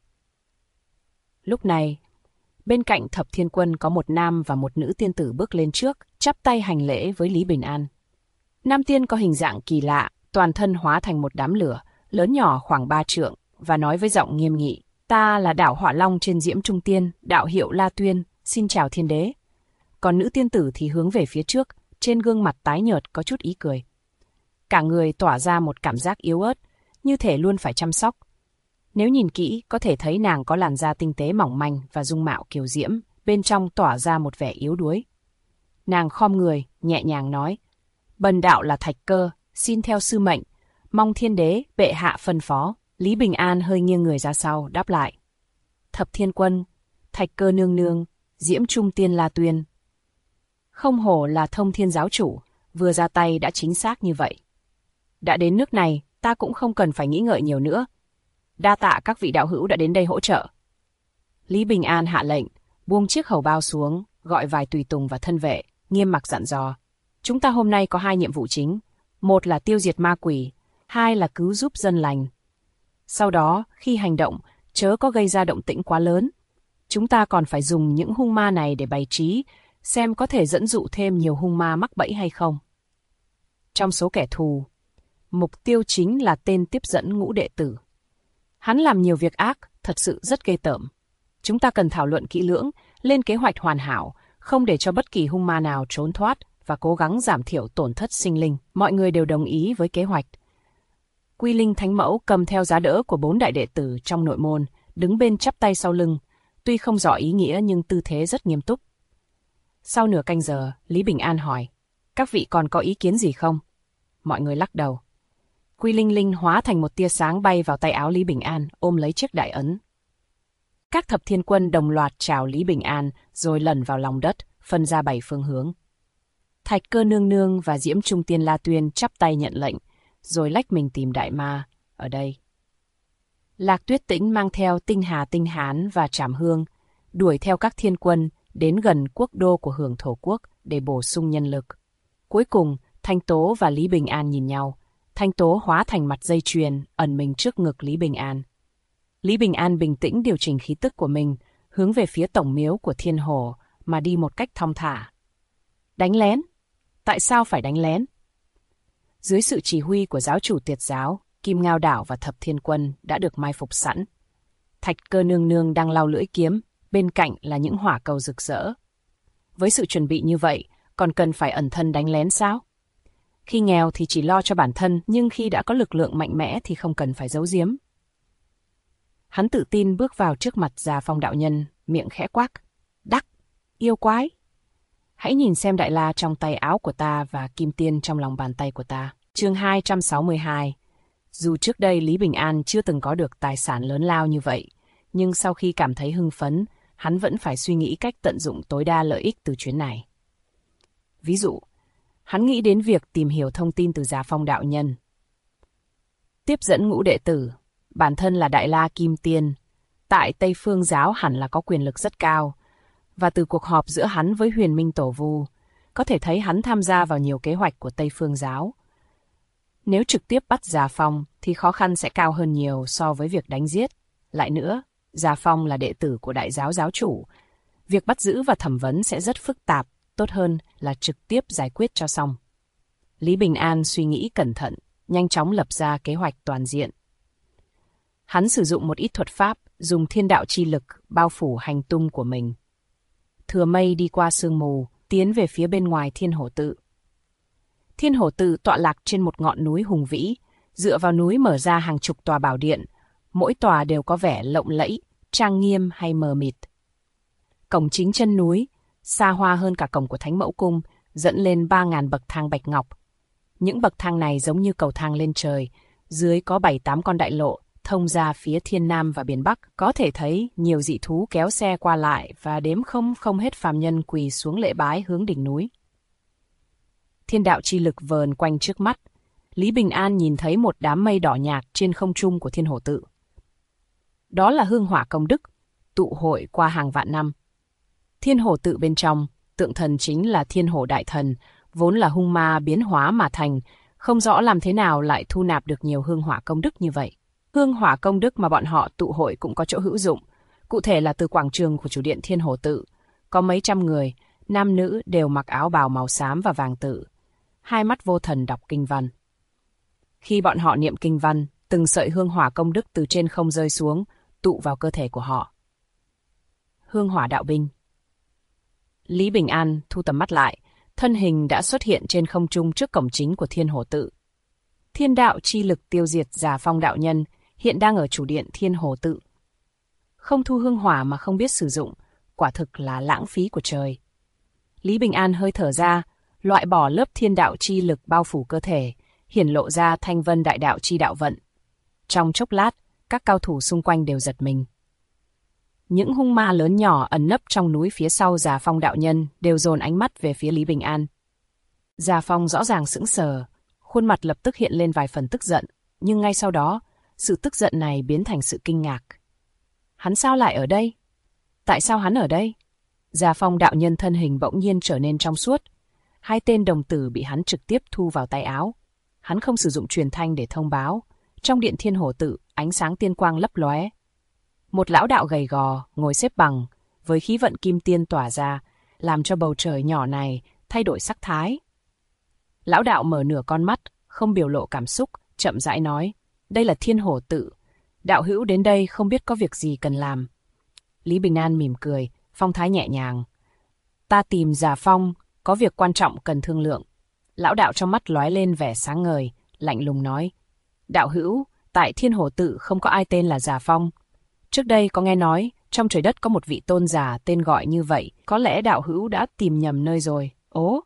Lúc này, bên cạnh Thập Thiên Quân có một nam và một nữ tiên tử bước lên trước, chắp tay hành lễ với Lý Bình An. Nam tiên có hình dạng kỳ lạ, toàn thân hóa thành một đám lửa, lớn nhỏ khoảng 3 trượng, và nói với giọng nghiêm nghị, ta là Đảo Hỏa Long trên Diễm Trung Tiên, đạo hiệu La Tuyên, xin chào Thiên Đế. Còn nữ tiên tử thì hướng về phía trước, trên gương mặt tái nhợt có chút ý cười. Cả người tỏa ra một cảm giác yếu ớt, như thể luôn phải chăm sóc. Nếu nhìn kỹ, có thể thấy nàng có làn da tinh tế mỏng manh và dung mạo kiều diễm, bên trong tỏa ra một vẻ yếu đuối. Nàng khom người, nhẹ nhàng nói, bần đạo là Thạch Cơ, xin theo sư mệnh, mong Thiên Đế bệ hạ phân phó. Lý Bình An hơi nghiêng người ra sau, đáp lại. Thập Thiên Quân, Thạch Cơ nương nương, Diễm Trung Tiên La Tuyên. Không hổ là Thông Thiên giáo chủ, vừa ra tay đã chính xác như vậy. Đã đến nước này, ta cũng không cần phải nghĩ ngợi nhiều nữa. Đa tạ các vị đạo hữu đã đến đây hỗ trợ. Lý Bình An hạ lệnh, buông chiếc hầu bao xuống, gọi vài tùy tùng và thân vệ, nghiêm mặc dặn dò. Chúng ta hôm nay có 2 nhiệm vụ chính. Một là tiêu diệt ma quỷ, 2 là cứu giúp dân lành. Sau đó, khi hành động, chớ có gây ra động tĩnh quá lớn. Chúng ta còn phải dùng những hung ma này để bày trí, xem có thể dẫn dụ thêm nhiều hung ma mắc bẫy hay không. Trong số kẻ thù, mục tiêu chính là tên tiếp dẫn Ngũ đệ tử. Hắn làm nhiều việc ác, thật sự rất ghê tởm. Chúng ta cần thảo luận kỹ lưỡng, lên kế hoạch hoàn hảo, không để cho bất kỳ hung ma nào trốn thoát và cố gắng giảm thiểu tổn thất sinh linh. Mọi người đều đồng ý với kế hoạch. Quy Linh Thánh Mẫu cầm theo giá đỡ của 4 đại đệ tử trong nội môn, đứng bên chắp tay sau lưng, tuy không rõ ý nghĩa nhưng tư thế rất nghiêm túc. Sau nửa canh giờ, Lý Bình An hỏi, các vị còn có ý kiến gì không? Mọi người lắc đầu. Quy Linh Linh hóa thành một tia sáng bay vào tay áo Lý Bình An, ôm lấy chiếc đại ấn. Các thập thiên quân đồng loạt chào Lý Bình An, rồi lẩn vào lòng đất, phân ra 7 phương hướng. Thạch Cơ Nương Nương và Diễm Trung Tiên La Tuyên chắp tay nhận lệnh, rồi lách mình tìm đại ma, ở đây. Lạc Tuyết Tĩnh mang theo Tinh Hà Tinh Hán và Trảm Hương, đuổi theo các thiên quân, đến gần quốc đô của Hưởng Thổ Quốc để bổ sung nhân lực. Cuối cùng, Thanh Tố và Lý Bình An nhìn nhau. Thanh Tố hóa thành mặt dây chuyền, ẩn mình trước ngực Lý Bình An. Lý Bình An bình tĩnh điều chỉnh khí tức của mình, hướng về phía tổng miếu của Thiên Hồ mà đi một cách thong thả. Đánh lén? Tại sao phải đánh lén? Dưới sự chỉ huy của giáo chủ Tiệt giáo, Kim Ngao Đảo và Thập Thiên Quân đã được mai phục sẵn. Thạch Cơ Nương Nương đang lau lưỡi kiếm, bên cạnh là những hỏa cầu rực rỡ. Với sự chuẩn bị như vậy, còn cần phải ẩn thân đánh lén sao? Khi nghèo thì chỉ lo cho bản thân, nhưng khi đã có lực lượng mạnh mẽ thì không cần phải giấu giếm. Hắn tự tin bước vào trước mặt Già Phong đạo nhân, miệng khẽ quát. Đắc, yêu quái! Hãy nhìn xem đại la trong tay áo của ta và kim tiên trong lòng bàn tay của ta. Chương 262. Dù trước đây Lý Bình An chưa từng có được tài sản lớn lao như vậy, nhưng sau khi cảm thấy hưng phấn, hắn vẫn phải suy nghĩ cách tận dụng tối đa lợi ích từ chuyến này. Ví dụ, hắn nghĩ đến việc tìm hiểu thông tin từ Già Phong đạo nhân. Tiếp dẫn ngũ đệ tử, bản thân là Đại La Kim Tiên, tại Tây Phương giáo hẳn là có quyền lực rất cao, và từ cuộc họp giữa hắn với Huyền Minh Tổ Vu, có thể thấy hắn tham gia vào nhiều kế hoạch của Tây Phương giáo. Nếu trực tiếp bắt Già Phong thì khó khăn sẽ cao hơn nhiều so với việc đánh giết. Lại nữa, Già Phong là đệ tử của Đại giáo giáo chủ, việc bắt giữ và thẩm vấn sẽ rất phức tạp, tốt hơn là trực tiếp giải quyết cho xong. Lý Bình An suy nghĩ cẩn thận, nhanh chóng lập ra kế hoạch toàn diện. Hắn sử dụng một ít thuật pháp, dùng thiên đạo chi lực bao phủ hành tung của mình. Thừa mây đi qua sương mù, tiến về phía bên ngoài Thiên Hổ Tự. Thiên Hổ Tự tọa lạc trên một ngọn núi hùng vĩ, dựa vào núi mở ra hàng chục tòa bảo điện, mỗi tòa đều có vẻ lộng lẫy, trang nghiêm hay mờ mịt. Cổng chính chân núi, xa hoa hơn cả cổng của Thánh Mẫu Cung, dẫn lên 3.000 bậc thang bạch ngọc. Những bậc thang này giống như cầu thang lên trời, dưới có 7-8 con đại lộ, thông ra phía Thiên Nam và Biển Bắc, có thể thấy nhiều dị thú kéo xe qua lại và đếm không hết phàm nhân quỳ xuống lễ bái hướng đỉnh núi. Thiên đạo chi lực vờn quanh trước mắt, Lý Bình An nhìn thấy một đám mây đỏ nhạt trên không trung của Thiên Hổ Tự. Đó là hương hỏa công đức, tụ hội qua hàng vạn năm. Thiên Hổ Tự bên trong, tượng thần chính là Thiên Hổ Đại Thần, vốn là hung ma biến hóa mà thành, không rõ làm thế nào lại thu nạp được nhiều hương hỏa công đức như vậy. Hương hỏa công đức mà bọn họ tụ hội cũng có chỗ hữu dụng, cụ thể là từ quảng trường của chủ điện Thiên Hổ Tự. Có mấy trăm người, nam nữ đều mặc áo bào màu xám và vàng tự, hai mắt vô thần đọc kinh văn. Khi bọn họ niệm kinh văn, từng sợi hương hỏa công đức từ trên không rơi xuống, tụ vào cơ thể của họ. Hương hỏa đạo binh. Lý Bình An thu tầm mắt lại, thân hình đã xuất hiện trên không trung trước cổng chính của Thiên Hổ Tự. Thiên đạo chi lực tiêu diệt Già Phong đạo nhân, hiện đang ở chủ điện Thiên Hổ Tự. Không thu hương hỏa mà không biết sử dụng, quả thực là lãng phí của trời. Lý Bình An hơi thở ra, loại bỏ lớp thiên đạo chi lực bao phủ cơ thể, hiển lộ ra thanh vân đại đạo chi đạo vận. Trong chốc lát, các cao thủ xung quanh đều giật mình. Những hung ma lớn nhỏ ẩn nấp trong núi phía sau Già Phong đạo nhân đều dồn ánh mắt về phía Lý Bình An. Già Phong rõ ràng sững sờ, khuôn mặt lập tức hiện lên vài phần tức giận, nhưng ngay sau đó, sự tức giận này biến thành sự kinh ngạc. Hắn sao lại ở đây? Tại sao hắn ở đây? Già Phong đạo nhân thân hình bỗng nhiên trở nên trong suốt. Hai tên đồng tử bị hắn trực tiếp thu vào tay áo. Hắn không sử dụng truyền thanh để thông báo. Trong điện Thiên Hổ Tự, ánh sáng tiên quang lấp lóe. Một lão đạo gầy gò, ngồi xếp bằng, với khí vận kim tiên tỏa ra, làm cho bầu trời nhỏ này thay đổi sắc thái. Lão đạo mở nửa con mắt, không biểu lộ cảm xúc, chậm rãi nói, đây là Thiên Hổ Tự. Đạo hữu đến đây không biết có việc gì cần làm. Lý Bình An mỉm cười, phong thái nhẹ nhàng. Ta tìm Già Phong, có việc quan trọng cần thương lượng. Lão đạo trong mắt lóe lên vẻ sáng ngời, lạnh lùng nói. Đạo hữu, tại Thiên Hổ Tự không có ai tên là Già Phong. Trước đây có nghe nói, trong trời đất có một vị tôn giả tên gọi như vậy, có lẽ đạo hữu đã tìm nhầm nơi rồi. Ố?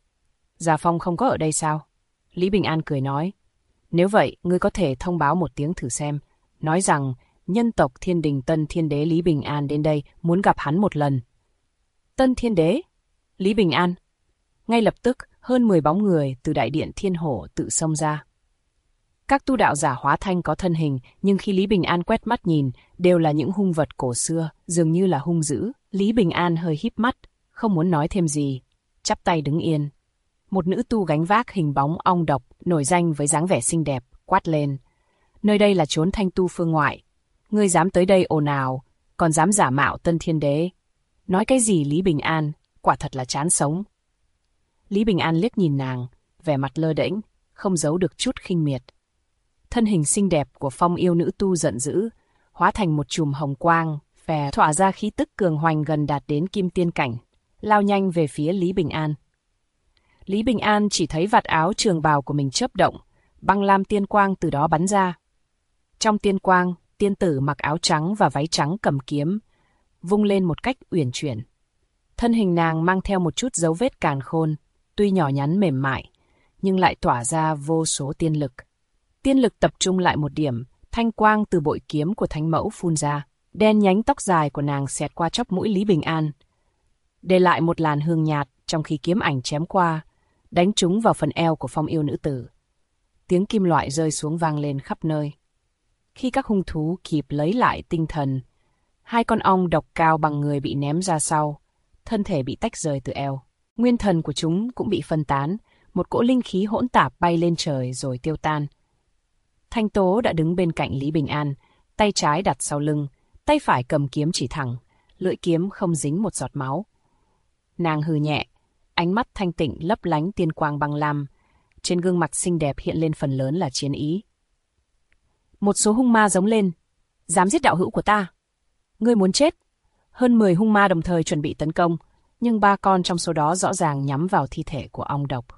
Già Phong không có ở đây sao? Lý Bình An cười nói. Nếu vậy, ngươi có thể thông báo một tiếng thử xem, nói rằng nhân tộc Thiên Đình Tân Thiên Đế Lý Bình An đến đây muốn gặp hắn một lần. Tân Thiên Đế? Lý Bình An? Ngay lập tức, hơn 10 bóng người từ đại điện Thiên Hổ Tự xông ra. Các tu đạo giả hóa thanh có thân hình, nhưng khi Lý Bình An quét mắt nhìn, đều là những hung vật cổ xưa, dường như là hung dữ. Lý Bình An hơi híp mắt, không muốn nói thêm gì, chắp tay đứng yên. Một nữ tu gánh vác hình bóng ong độc, nổi danh với dáng vẻ xinh đẹp, quát lên. Nơi đây là chốn thanh tu phương ngoại. Ngươi dám tới đây ồn ào, còn dám giả mạo Tân Thiên Đế. Nói cái gì Lý Bình An, quả thật là chán sống. Lý Bình An liếc nhìn nàng, vẻ mặt lơ đễnh, không giấu được chút khinh miệt. Thân hình xinh đẹp của phong yêu nữ tu giận dữ, hóa thành một chùm hồng quang, phè tỏa ra khí tức cường hoành gần đạt đến kim tiên cảnh, lao nhanh về phía Lý Bình An. Lý Bình An chỉ thấy vạt áo trường bào của mình chớp động, băng lam tiên quang từ đó bắn ra. Trong tiên quang, tiên tử mặc áo trắng và váy trắng cầm kiếm, vung lên một cách uyển chuyển. Thân hình nàng mang theo một chút dấu vết càn khôn, tuy nhỏ nhắn mềm mại, nhưng lại tỏa ra vô số tiên lực. Tiên lực tập trung lại một điểm, thanh quang từ bội kiếm của thánh mẫu phun ra. Đen nhánh tóc dài của nàng xẹt qua chóp mũi Lý Bình An, để lại một làn hương nhạt trong khi kiếm ảnh chém qua, đánh trúng vào phần eo của phong yêu nữ tử. Tiếng kim loại rơi xuống vang lên khắp nơi. Khi các hung thú kịp lấy lại tinh thần, hai con ong độc cao bằng người bị ném ra sau, thân thể bị tách rời từ eo. Nguyên thần của chúng cũng bị phân tán, một cỗ linh khí hỗn tạp bay lên trời rồi tiêu tan. Thanh Tố đã đứng bên cạnh Lý Bình An, tay trái đặt sau lưng, tay phải cầm kiếm chỉ thẳng, lưỡi kiếm không dính một giọt máu. Nàng hừ nhẹ, ánh mắt thanh tịnh lấp lánh tiên quang băng lam, trên gương mặt xinh đẹp hiện lên phần lớn là chiến ý. Một số hung ma giống lên, dám giết đạo hữu của ta. Ngươi muốn chết. Hơn 10 hung ma đồng thời chuẩn bị tấn công, nhưng 3 con trong số đó rõ ràng nhắm vào thi thể của ong độc.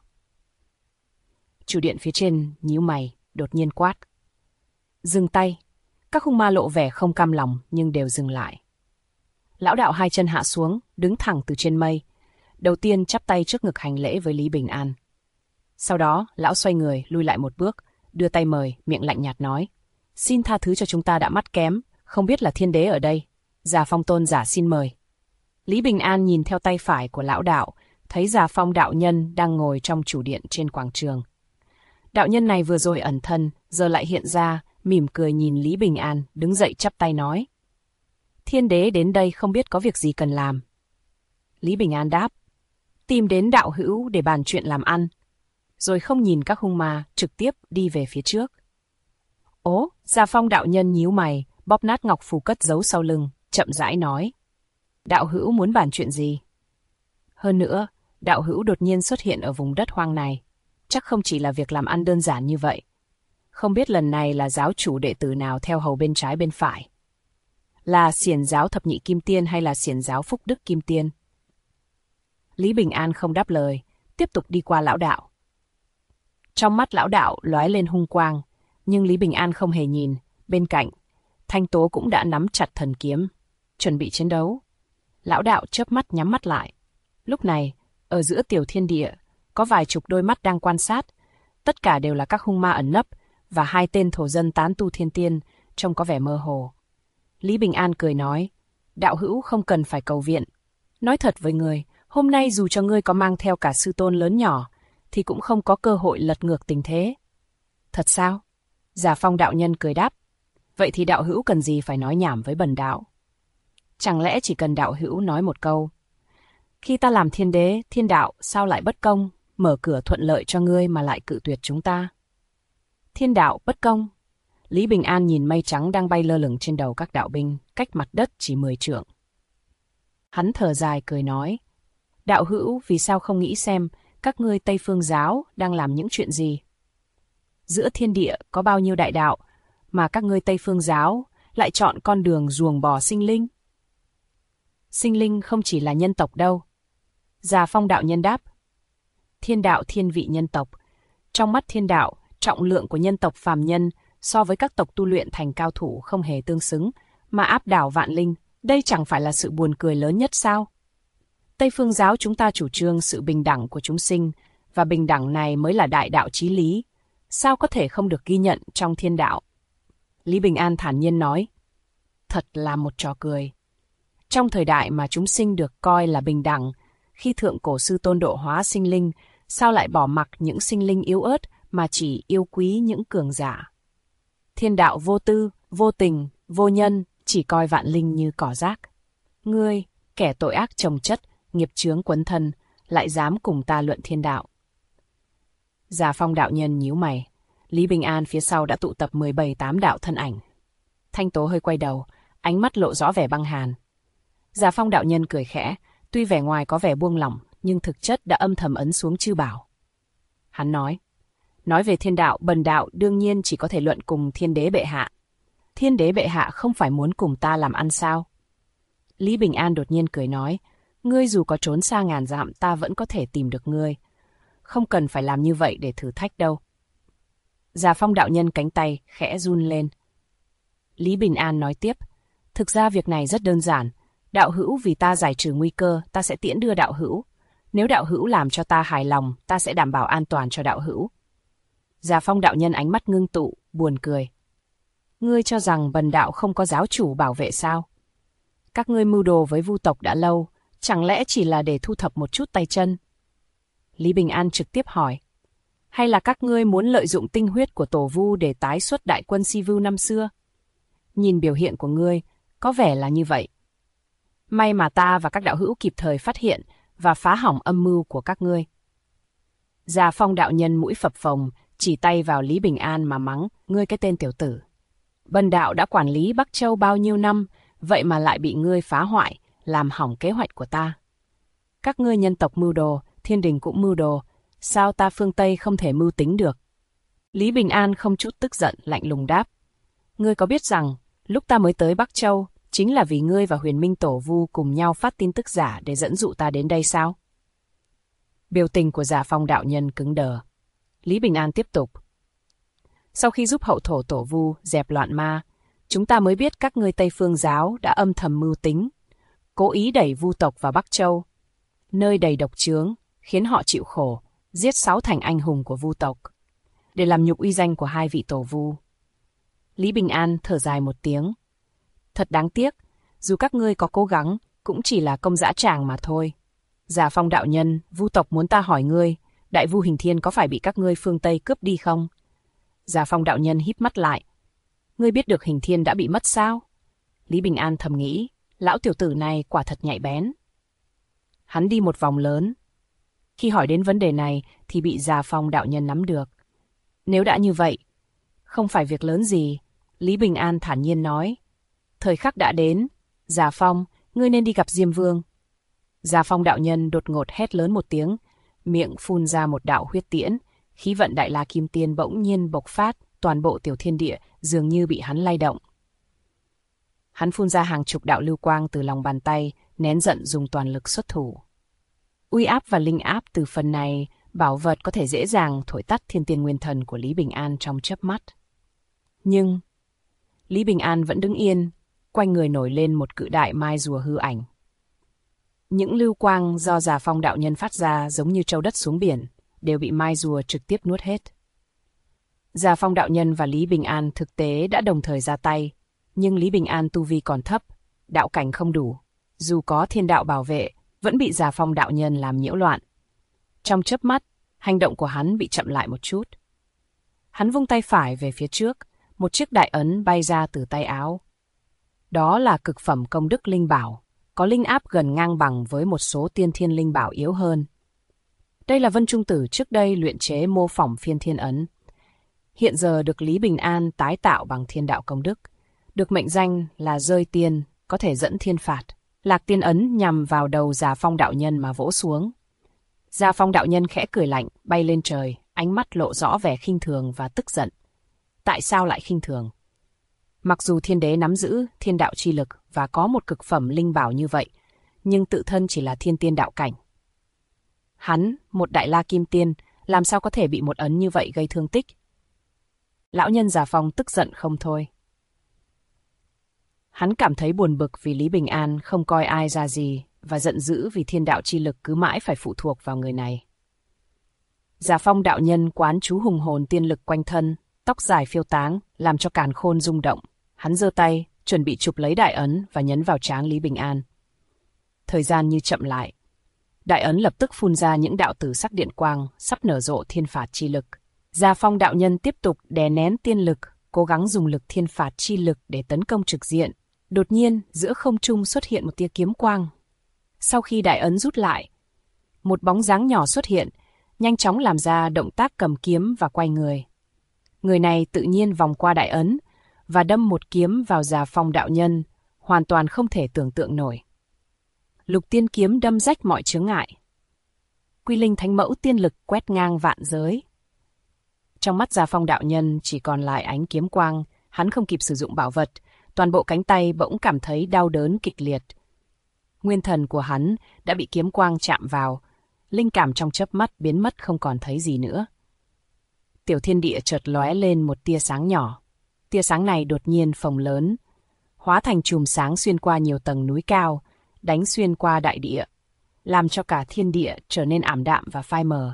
Chủ điện phía trên nhíu mày, đột nhiên quát. Dừng tay. Các hung ma lộ vẻ không cam lòng nhưng đều dừng lại. Lão đạo hai chân hạ xuống, đứng thẳng từ trên mây. Đầu tiên chắp tay trước ngực hành lễ với Lý Bình An. Sau đó, lão xoay người, lui lại một bước, đưa tay mời, miệng lạnh nhạt nói. Xin tha thứ cho chúng ta đã mắt kém, không biết là thiên đế ở đây. Già Phong tôn giả xin mời. Lý Bình An nhìn theo tay phải của lão đạo, thấy Già Phong đạo nhân đang ngồi trong chủ điện trên quảng trường. Đạo nhân này vừa rồi ẩn thân, giờ lại hiện ra, mỉm cười nhìn Lý Bình An, đứng dậy chắp tay nói. Thiên đế đến đây không biết có việc gì cần làm. Lý Bình An đáp. Tìm đến đạo hữu để bàn chuyện làm ăn. Rồi không nhìn các hung ma, trực tiếp đi về phía trước. Ố, Già Phong đạo nhân nhíu mày, bóp nát ngọc phù cất giấu sau lưng, chậm rãi nói. Đạo hữu muốn bàn chuyện gì? Hơn nữa, đạo hữu đột nhiên xuất hiện ở vùng đất hoang này. Chắc không chỉ là việc làm ăn đơn giản như vậy. Không biết lần này là giáo chủ đệ tử nào theo hầu bên trái bên phải. Là xiển giáo thập nhị kim tiên hay là xiển giáo phúc đức kim tiên? Lý Bình An không đáp lời, tiếp tục đi qua lão đạo. Trong mắt lão đạo lóe lên hung quang, nhưng Lý Bình An không hề nhìn. Bên cạnh, Thanh Tố cũng đã nắm chặt thần kiếm, chuẩn bị chiến đấu. Lão đạo chớp mắt nhắm mắt lại. Lúc này, ở giữa tiểu thiên địa, có vài chục đôi mắt đang quan sát. Tất cả đều là các hung ma ẩn nấp, và 2 tên thổ dân tán tu thiên tiên, trông có vẻ mơ hồ. Lý Bình An cười nói, đạo hữu không cần phải cầu viện. Nói thật với người, hôm nay dù cho ngươi có mang theo cả sư tôn lớn nhỏ, thì cũng không có cơ hội lật ngược tình thế. Thật sao? Già Phong đạo nhân cười đáp. Vậy thì đạo hữu cần gì phải nói nhảm với bần đạo? Chẳng lẽ chỉ cần đạo hữu nói một câu. Khi ta làm thiên đế, thiên đạo sao lại bất công, mở cửa thuận lợi cho ngươi mà lại cự tuyệt chúng ta? Thiên đạo bất công. Lý Bình An nhìn mây trắng đang bay lơ lửng trên đầu các đạo binh, cách mặt đất chỉ 10 trượng. Hắn thở dài cười nói, đạo hữu vì sao không nghĩ xem các ngươi Tây Phương giáo đang làm những chuyện gì? Giữa thiên địa có bao nhiêu đại đạo mà các ngươi Tây Phương giáo lại chọn con đường ruồng bỏ sinh linh? Sinh linh không chỉ là nhân tộc đâu. Già Phong đạo nhân đáp. Thiên đạo thiên vị nhân tộc. Trong mắt thiên đạo, trọng lượng của nhân tộc phàm nhân so với các tộc tu luyện thành cao thủ không hề tương xứng, mà áp đảo vạn linh, đây chẳng phải là sự buồn cười lớn nhất sao? Tây Phương giáo chúng ta chủ trương sự bình đẳng của chúng sinh, và bình đẳng này mới là đại đạo chí lý, sao có thể không được ghi nhận trong thiên đạo? Lý Bình An thản nhiên nói, thật là một trò cười. Trong thời đại mà chúng sinh được coi là bình đẳng, khi thượng cổ sư tôn độ hóa sinh linh, sao lại bỏ mặc những sinh linh yếu ớt mà chỉ yêu quý những cường giả? Thiên đạo vô tư, vô tình, vô nhân, chỉ coi vạn linh như cỏ rác. Ngươi, kẻ tội ác chồng chất, nghiệp chướng quấn thân, lại dám cùng ta luận thiên đạo. Già Phong đạo nhân nhíu mày, Lý Bình An phía sau đã tụ tập 17-8 đạo thân ảnh. Thanh Tố hơi quay đầu, ánh mắt lộ rõ vẻ băng hàn. Già Phong đạo nhân cười khẽ, tuy vẻ ngoài có vẻ buông lỏng, nhưng thực chất đã âm thầm ấn xuống chư bảo. Hắn nói về thiên đạo, bần đạo đương nhiên chỉ có thể luận cùng thiên đế bệ hạ. Thiên đế bệ hạ không phải muốn cùng ta làm ăn sao? Lý Bình An đột nhiên cười nói, ngươi dù có trốn xa ngàn dặm ta vẫn có thể tìm được ngươi. Không cần phải làm như vậy để thử thách đâu. Già Phong đạo nhân cánh tay khẽ run lên. Lý Bình An nói tiếp, thực ra việc này rất đơn giản. Đạo hữu vì ta giải trừ nguy cơ, ta sẽ tiễn đưa đạo hữu. Nếu đạo hữu làm cho ta hài lòng, ta sẽ đảm bảo an toàn cho đạo hữu. Già Phong đạo nhân ánh mắt ngưng tụ, buồn cười. Ngươi cho rằng bần đạo không có giáo chủ bảo vệ sao? Các ngươi mưu đồ với Vu tộc đã lâu, chẳng lẽ chỉ là để thu thập một chút tay chân? Lý Bình An trực tiếp hỏi. Hay là các ngươi muốn lợi dụng tinh huyết của tổ Vu để tái xuất đại quân Si Vu năm xưa? Nhìn biểu hiện của ngươi, có vẻ là như vậy. May mà ta và các đạo hữu kịp thời phát hiện và phá hỏng âm mưu của các ngươi. Già Phong đạo nhân mũi phập phồng, chỉ tay vào Lý Bình An mà mắng, ngươi cái tên tiểu tử. Bần đạo đã quản lý Bắc Châu bao nhiêu năm, vậy mà lại bị ngươi phá hoại, làm hỏng kế hoạch của ta. Các ngươi nhân tộc mưu đồ, thiên đình cũng mưu đồ, sao ta phương Tây không thể mưu tính được? Lý Bình An không chút tức giận, lạnh lùng đáp. Ngươi có biết rằng, lúc ta mới tới Bắc Châu, chính là vì ngươi và Huyền Minh Tổ Vu cùng nhau phát tin tức giả để dẫn dụ ta đến đây sao? Biểu tình của Già Phong đạo nhân cứng đờ. Lý Bình An tiếp tục. Sau khi giúp hậu thổ Tổ Vu dẹp loạn ma, chúng ta mới biết các ngươi Tây Phương giáo đã âm thầm mưu tính, cố ý đẩy Vu tộc vào Bắc Châu, nơi đầy độc chướng, khiến họ chịu khổ, giết 6 thành anh hùng của Vu tộc, để làm nhục uy danh của 2 vị Tổ Vu. Lý Bình An thở dài một tiếng. Thật đáng tiếc, dù các ngươi có cố gắng, cũng chỉ là công dã tràng mà thôi. Già Phong đạo nhân, Vu tộc muốn ta hỏi ngươi, Đại Vu Hình Thiên có phải bị các ngươi phương Tây cướp đi không? Già Phong đạo nhân híp mắt lại. Ngươi biết được Hình Thiên đã bị mất sao? Lý Bình An thầm nghĩ, lão tiểu tử này quả thật nhạy bén. Hắn đi một vòng lớn. Khi hỏi đến vấn đề này thì bị Già Phong đạo nhân nắm được. Nếu đã như vậy, không phải việc lớn gì, Lý Bình An thản nhiên nói. Thời khắc đã đến, Già Phong, ngươi nên đi gặp Diêm Vương. Già Phong đạo nhân đột ngột hét lớn một tiếng, miệng phun ra một đạo huyết tiễn, khí vận Đại La Kim Tiên bỗng nhiên bộc phát, toàn bộ tiểu thiên địa dường như bị hắn lay động. Hắn phun ra hàng chục đạo lưu quang từ lòng bàn tay, nén giận dùng toàn lực xuất thủ. Uy áp và linh áp từ phần này, bảo vật có thể dễ dàng thổi tắt thiên tiên nguyên thần của Lý Bình An trong chớp mắt. Nhưng Lý Bình An vẫn đứng yên, quanh người nổi lên một cự đại mai rùa hư ảnh. Những lưu quang do Già Phong đạo nhân phát ra giống như trâu đất xuống biển, đều bị mai rùa trực tiếp nuốt hết. Già Phong đạo nhân và Lý Bình An thực tế đã đồng thời ra tay, nhưng Lý Bình An tu vi còn thấp, đạo cảnh không đủ, dù có thiên đạo bảo vệ, vẫn bị Già Phong đạo nhân làm nhiễu loạn. Trong chớp mắt, hành động của hắn bị chậm lại một chút. Hắn vung tay phải về phía trước, một chiếc đại ấn bay ra từ tay áo. Đó là cực phẩm công đức linh bảo, có linh áp gần ngang bằng với một số tiên thiên linh bảo yếu hơn. Đây là Vân Trung Tử trước đây luyện chế mô phỏng phiên thiên ấn. Hiện giờ được Lý Bình An tái tạo bằng thiên đạo công đức, được mệnh danh là rơi tiên, có thể dẫn thiên phạt. Lạc tiên ấn nhằm vào đầu Già Phong đạo nhân mà vỗ xuống. Già Phong đạo nhân khẽ cười lạnh, bay lên trời, ánh mắt lộ rõ vẻ khinh thường và tức giận. Tại sao lại khinh thường? Mặc dù thiên đế nắm giữ thiên đạo chi lực và có một cực phẩm linh bảo như vậy, nhưng tự thân chỉ là thiên tiên đạo cảnh. Hắn, một Đại La Kim Tiên, làm sao có thể bị một ấn như vậy gây thương tích? Lão nhân Già Phong tức giận không thôi. Hắn cảm thấy buồn bực vì Lý Bình An không coi ai ra gì và giận dữ vì thiên đạo chi lực cứ mãi phải phụ thuộc vào người này. Già Phong đạo nhân quán chú hùng hồn tiên lực quanh thân, tóc dài phiêu táng, làm cho càn khôn rung động. Hắn giơ tay, chuẩn bị chụp lấy đại ấn và nhấn vào trán Lý Bình An. Thời gian như chậm lại. Đại ấn lập tức phun ra những đạo tử sắc điện quang, sắp nở rộ thiên phạt chi lực. Già Phong đạo nhân tiếp tục đè nén tiên lực, cố gắng dùng lực thiên phạt chi lực để tấn công trực diện. Đột nhiên, giữa không trung xuất hiện một tia kiếm quang. Sau khi đại ấn rút lại, một bóng dáng nhỏ xuất hiện, nhanh chóng làm ra động tác cầm kiếm và quay người. Người này tự nhiên vòng qua đại ấn và đâm một kiếm vào Già Phong đạo nhân, hoàn toàn không thể tưởng tượng nổi. Lục tiên kiếm đâm rách mọi chướng ngại. Quy linh thánh mẫu tiên lực quét ngang vạn giới. Trong mắt Già Phong đạo nhân chỉ còn lại ánh kiếm quang, hắn không kịp sử dụng bảo vật, toàn bộ cánh tay bỗng cảm thấy đau đớn kịch liệt. Nguyên thần của hắn đã bị kiếm quang chạm vào, linh cảm trong chớp mắt biến mất không còn thấy gì nữa. Tiểu thiên địa chợt lóe lên một tia sáng nhỏ. Tia sáng này đột nhiên phồng lớn, hóa thành chùm sáng xuyên qua nhiều tầng núi cao, đánh xuyên qua đại địa, làm cho cả thiên địa trở nên ảm đạm và phai mờ.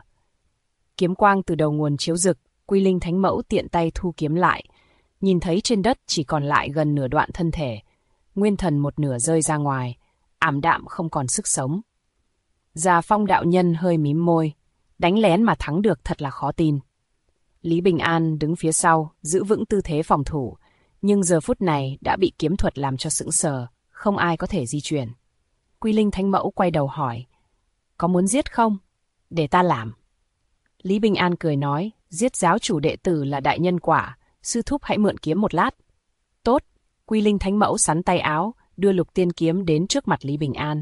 Kiếm quang từ đầu nguồn chiếu rực, Quy linh thánh mẫu tiện tay thu kiếm lại, nhìn thấy trên đất chỉ còn lại gần nửa đoạn thân thể, nguyên thần một nửa rơi ra ngoài, ảm đạm không còn sức sống. Già Phong đạo nhân hơi mím môi, đánh lén mà thắng được thật là khó tin. Lý Bình An đứng phía sau, giữ vững tư thế phòng thủ, nhưng giờ phút này đã bị kiếm thuật làm cho sững sờ, không ai có thể di chuyển. Quy linh thánh mẫu quay đầu hỏi, có muốn giết không? Để ta làm. Lý Bình An cười nói, giết giáo chủ đệ tử là đại nhân quả, sư thúc hãy mượn kiếm một lát. Tốt, Quy linh thánh mẫu sắn tay áo, đưa lục tiên kiếm đến trước mặt Lý Bình An.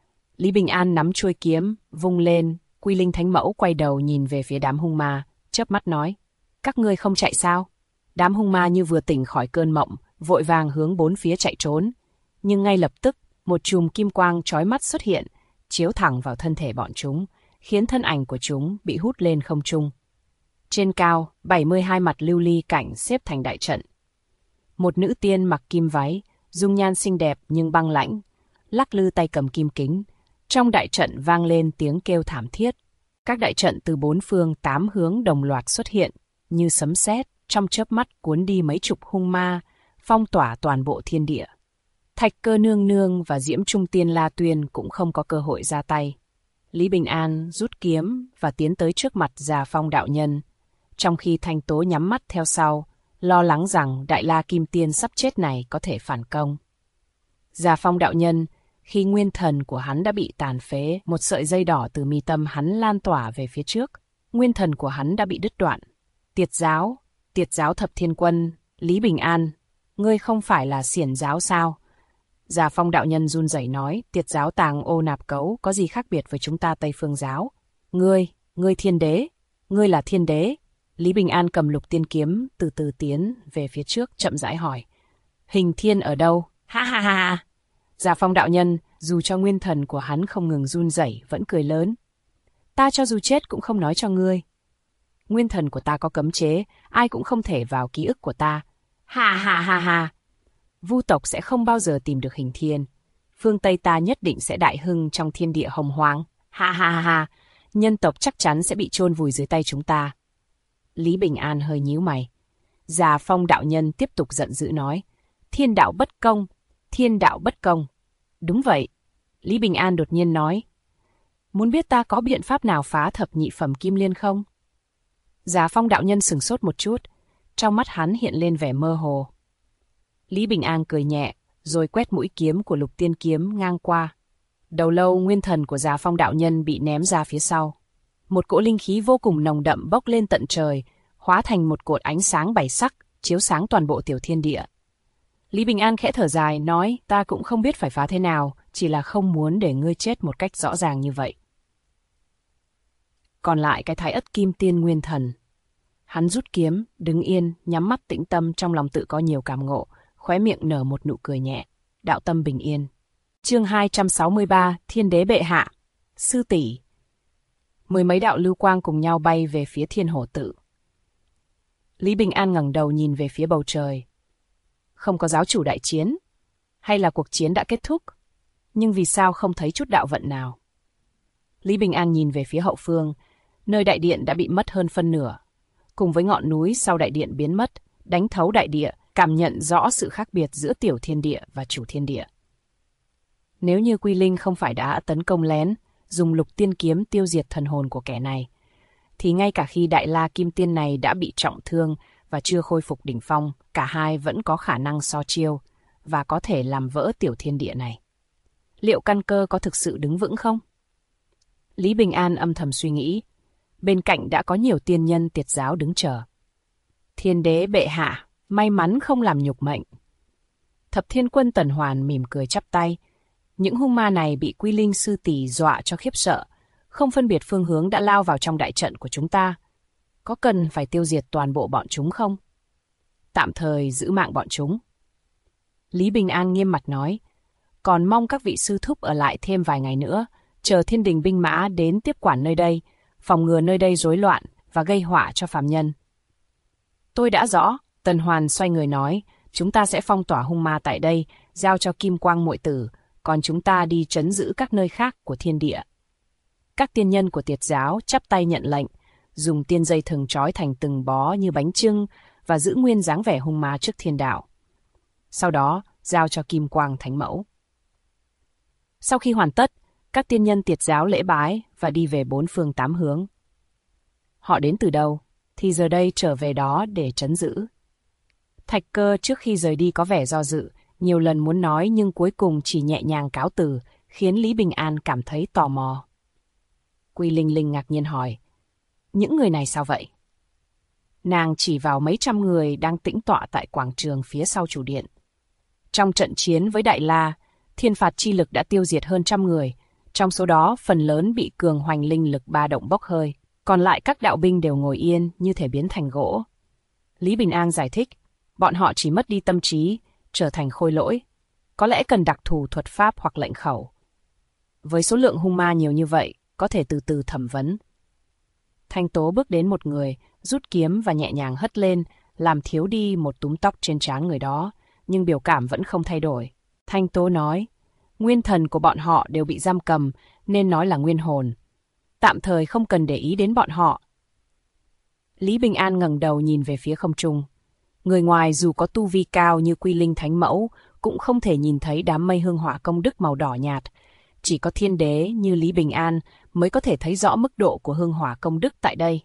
Lý Bình An nắm chuôi kiếm, vung lên, Quy linh thánh mẫu quay đầu nhìn về phía đám hung ma, chớp mắt nói, các ngươi không chạy sao? Đám hung ma như vừa tỉnh khỏi cơn mộng, vội vàng hướng bốn phía chạy trốn. Nhưng ngay lập tức, một chùm kim quang chói mắt xuất hiện, chiếu thẳng vào thân thể bọn chúng, khiến thân ảnh của chúng bị hút lên không trung. Trên cao, 72 mặt lưu ly cảnh xếp thành đại trận. Một nữ tiên mặc kim váy, dung nhan xinh đẹp nhưng băng lãnh, lắc lư tay cầm kim kính. Trong đại trận vang lên tiếng kêu thảm thiết. Các đại trận từ bốn phương tám hướng đồng loạt xuất hiện, như sấm sét, trong chớp mắt cuốn đi mấy chục hung ma, phong tỏa toàn bộ thiên địa. Thạch Cơ nương nương và Diễm Trung Tiên La Tuyên cũng không có cơ hội ra tay. Lý Bình An rút kiếm và tiến tới trước mặt Già Phong đạo nhân, trong khi Thanh Tố nhắm mắt theo sau, lo lắng rằng Đại La Kim Tiên sắp chết này có thể phản công. Già Phong đạo nhân, khi nguyên thần của hắn đã bị tàn phế, một sợi dây đỏ từ mi tâm hắn lan tỏa về phía trước, nguyên thần của hắn đã bị đứt đoạn. Tiệt giáo Thập Thiên Quân, Lý Bình An, ngươi không phải là xiển giáo sao? Già Phong đạo nhân run rẩy nói, Tiệt giáo Tàng Ô Nạp Cấu có gì khác biệt với chúng ta Tây Phương giáo? Ngươi thiên đế, ngươi là thiên đế. Lý Bình An cầm lục tiên kiếm từ từ tiến về phía trước, chậm rãi hỏi, Hình Thiên ở đâu? Ha ha ha! Già Phong đạo nhân, dù cho nguyên thần của hắn không ngừng run rẩy, vẫn cười lớn. Ta cho dù chết cũng không nói cho ngươi. Nguyên thần của ta có cấm chế, ai cũng không thể vào ký ức của ta. Ha ha ha ha! Vu tộc sẽ không bao giờ tìm được Hình Thiên. Phương Tây ta nhất định sẽ đại hưng trong thiên địa hồng hoang. Ha ha ha ha! Nhân tộc chắc chắn sẽ bị chôn vùi dưới tay chúng ta. Lý Bình An hơi nhíu mày. Già Phong đạo nhân tiếp tục giận dữ nói, thiên đạo bất công, thiên đạo bất công. Đúng vậy. Lý Bình An đột nhiên nói, muốn biết ta có biện pháp nào phá thập nhị phẩm kim liên không? Già Phong đạo nhân sửng sốt một chút, trong mắt hắn hiện lên vẻ mơ hồ. Lý Bình An cười nhẹ, rồi quét mũi kiếm của lục tiên kiếm ngang qua. Đầu lâu nguyên thần của Già Phong đạo nhân bị ném ra phía sau. Một cỗ linh khí vô cùng nồng đậm bốc lên tận trời, hóa thành một cột ánh sáng bảy sắc, chiếu sáng toàn bộ tiểu thiên địa. Lý Bình An khẽ thở dài, nói, ta cũng không biết phải phá thế nào, chỉ là không muốn để ngươi chết một cách rõ ràng như vậy. Còn lại cái Thái Ất Kim Tiên nguyên thần. Hắn rút kiếm, đứng yên, nhắm mắt tĩnh tâm, trong lòng tự có nhiều cảm ngộ, khóe miệng nở một nụ cười nhẹ, đạo tâm bình yên. Chương 263, Thiên Đế bệ hạ. Sư tỷ. Mười mấy đạo lưu quang cùng nhau bay về phía Thiên Hổ tự. Lý Bình An ngẩng đầu nhìn về phía bầu trời. Không có giáo chủ đại chiến? Hay là cuộc chiến đã kết thúc? Nhưng vì sao không thấy chút đạo vận nào? Lý Bình An nhìn về phía hậu phương, nơi đại điện đã bị mất hơn phân nửa. Cùng với ngọn núi sau đại điện biến mất, đánh thấu đại địa, cảm nhận rõ sự khác biệt giữa tiểu thiên địa và chủ thiên địa. Nếu như Quy Linh không phải đã tấn công lén, dùng lục tiên kiếm tiêu diệt thần hồn của kẻ này, thì ngay cả khi Đại La Kim Tiên này đã bị trọng thương và chưa khôi phục đỉnh phong, cả hai vẫn có khả năng so chiêu và có thể làm vỡ tiểu thiên địa này. Liệu căn cơ có thực sự đứng vững không? Lý Bình An âm thầm suy nghĩ. Bên cạnh đã có nhiều tiên nhân Tiệt giáo đứng chờ. Thiên đế bệ hạ, may mắn không làm nhục mệnh. Thập Thiên Quân Tần Hoàn mỉm cười chắp tay. Những hung ma này bị Quy Linh sư tỷ dọa cho khiếp sợ, không phân biệt phương hướng đã lao vào trong đại trận của chúng ta. Có cần phải tiêu diệt toàn bộ bọn chúng không? Tạm thời giữ mạng bọn chúng. Lý Bình An nghiêm mặt nói, còn mong các vị sư thúc ở lại thêm vài ngày nữa, chờ thiên đình binh mã đến tiếp quản nơi đây, phòng ngừa nơi đây rối loạn và gây họa cho phàm nhân. Tôi đã rõ, Tần Hoàn xoay người nói, chúng ta sẽ phong tỏa hung ma tại đây, giao cho Kim Quang muội tử, còn chúng ta đi trấn giữ các nơi khác của thiên địa. Các tiên nhân của Tiệt giáo chắp tay nhận lệnh, dùng tiên dây thừng trói thành từng bó như bánh chưng và giữ nguyên dáng vẻ hung ma trước thiên đạo. Sau đó, giao cho Kim Quang Thánh Mẫu. Sau khi hoàn tất, các tiên nhân Tiệt giáo lễ bái và đi về bốn phương tám hướng. Họ đến từ đâu, thì giờ đây trở về đó để trấn giữ. Thạch Cơ trước khi rời đi có vẻ do dự, nhiều lần muốn nói nhưng cuối cùng chỉ nhẹ nhàng cáo từ, khiến Lý Bình An cảm thấy tò mò. Quy Linh Linh ngạc nhiên hỏi, những người này sao vậy? Nàng chỉ vào mấy trăm người đang tĩnh tọa tại quảng trường phía sau chủ điện. Trong trận chiến với Đại La, thiên phạt chi lực đã tiêu diệt hơn 100 người, trong số đó phần lớn bị cường hoành linh lực ba động bốc hơi, còn lại các đạo binh đều ngồi yên như thể biến thành gỗ. Lý Bình An giải thích, bọn họ chỉ mất đi tâm trí, trở thành khôi lỗi, có lẽ cần đặc thù thuật pháp hoặc lệnh khẩu. Với số lượng hung ma nhiều như vậy, có thể từ từ thẩm vấn. Thanh Tố bước đến một người, rút kiếm và nhẹ nhàng hất lên, làm thiếu đi một túm tóc trên trán người đó, nhưng biểu cảm vẫn không thay đổi. Thanh Tố nói, nguyên thần của bọn họ đều bị giam cầm, nên nói là nguyên hồn. Tạm thời không cần để ý đến bọn họ. Lý Bình An ngẩng đầu nhìn về phía không trung. Người ngoài dù có tu vi cao như Quy Linh Thánh Mẫu, cũng không thể nhìn thấy đám mây hương hỏa công đức màu đỏ nhạt. Chỉ có thiên đế như Lý Bình An mới có thể thấy rõ mức độ của hương hỏa công đức tại đây.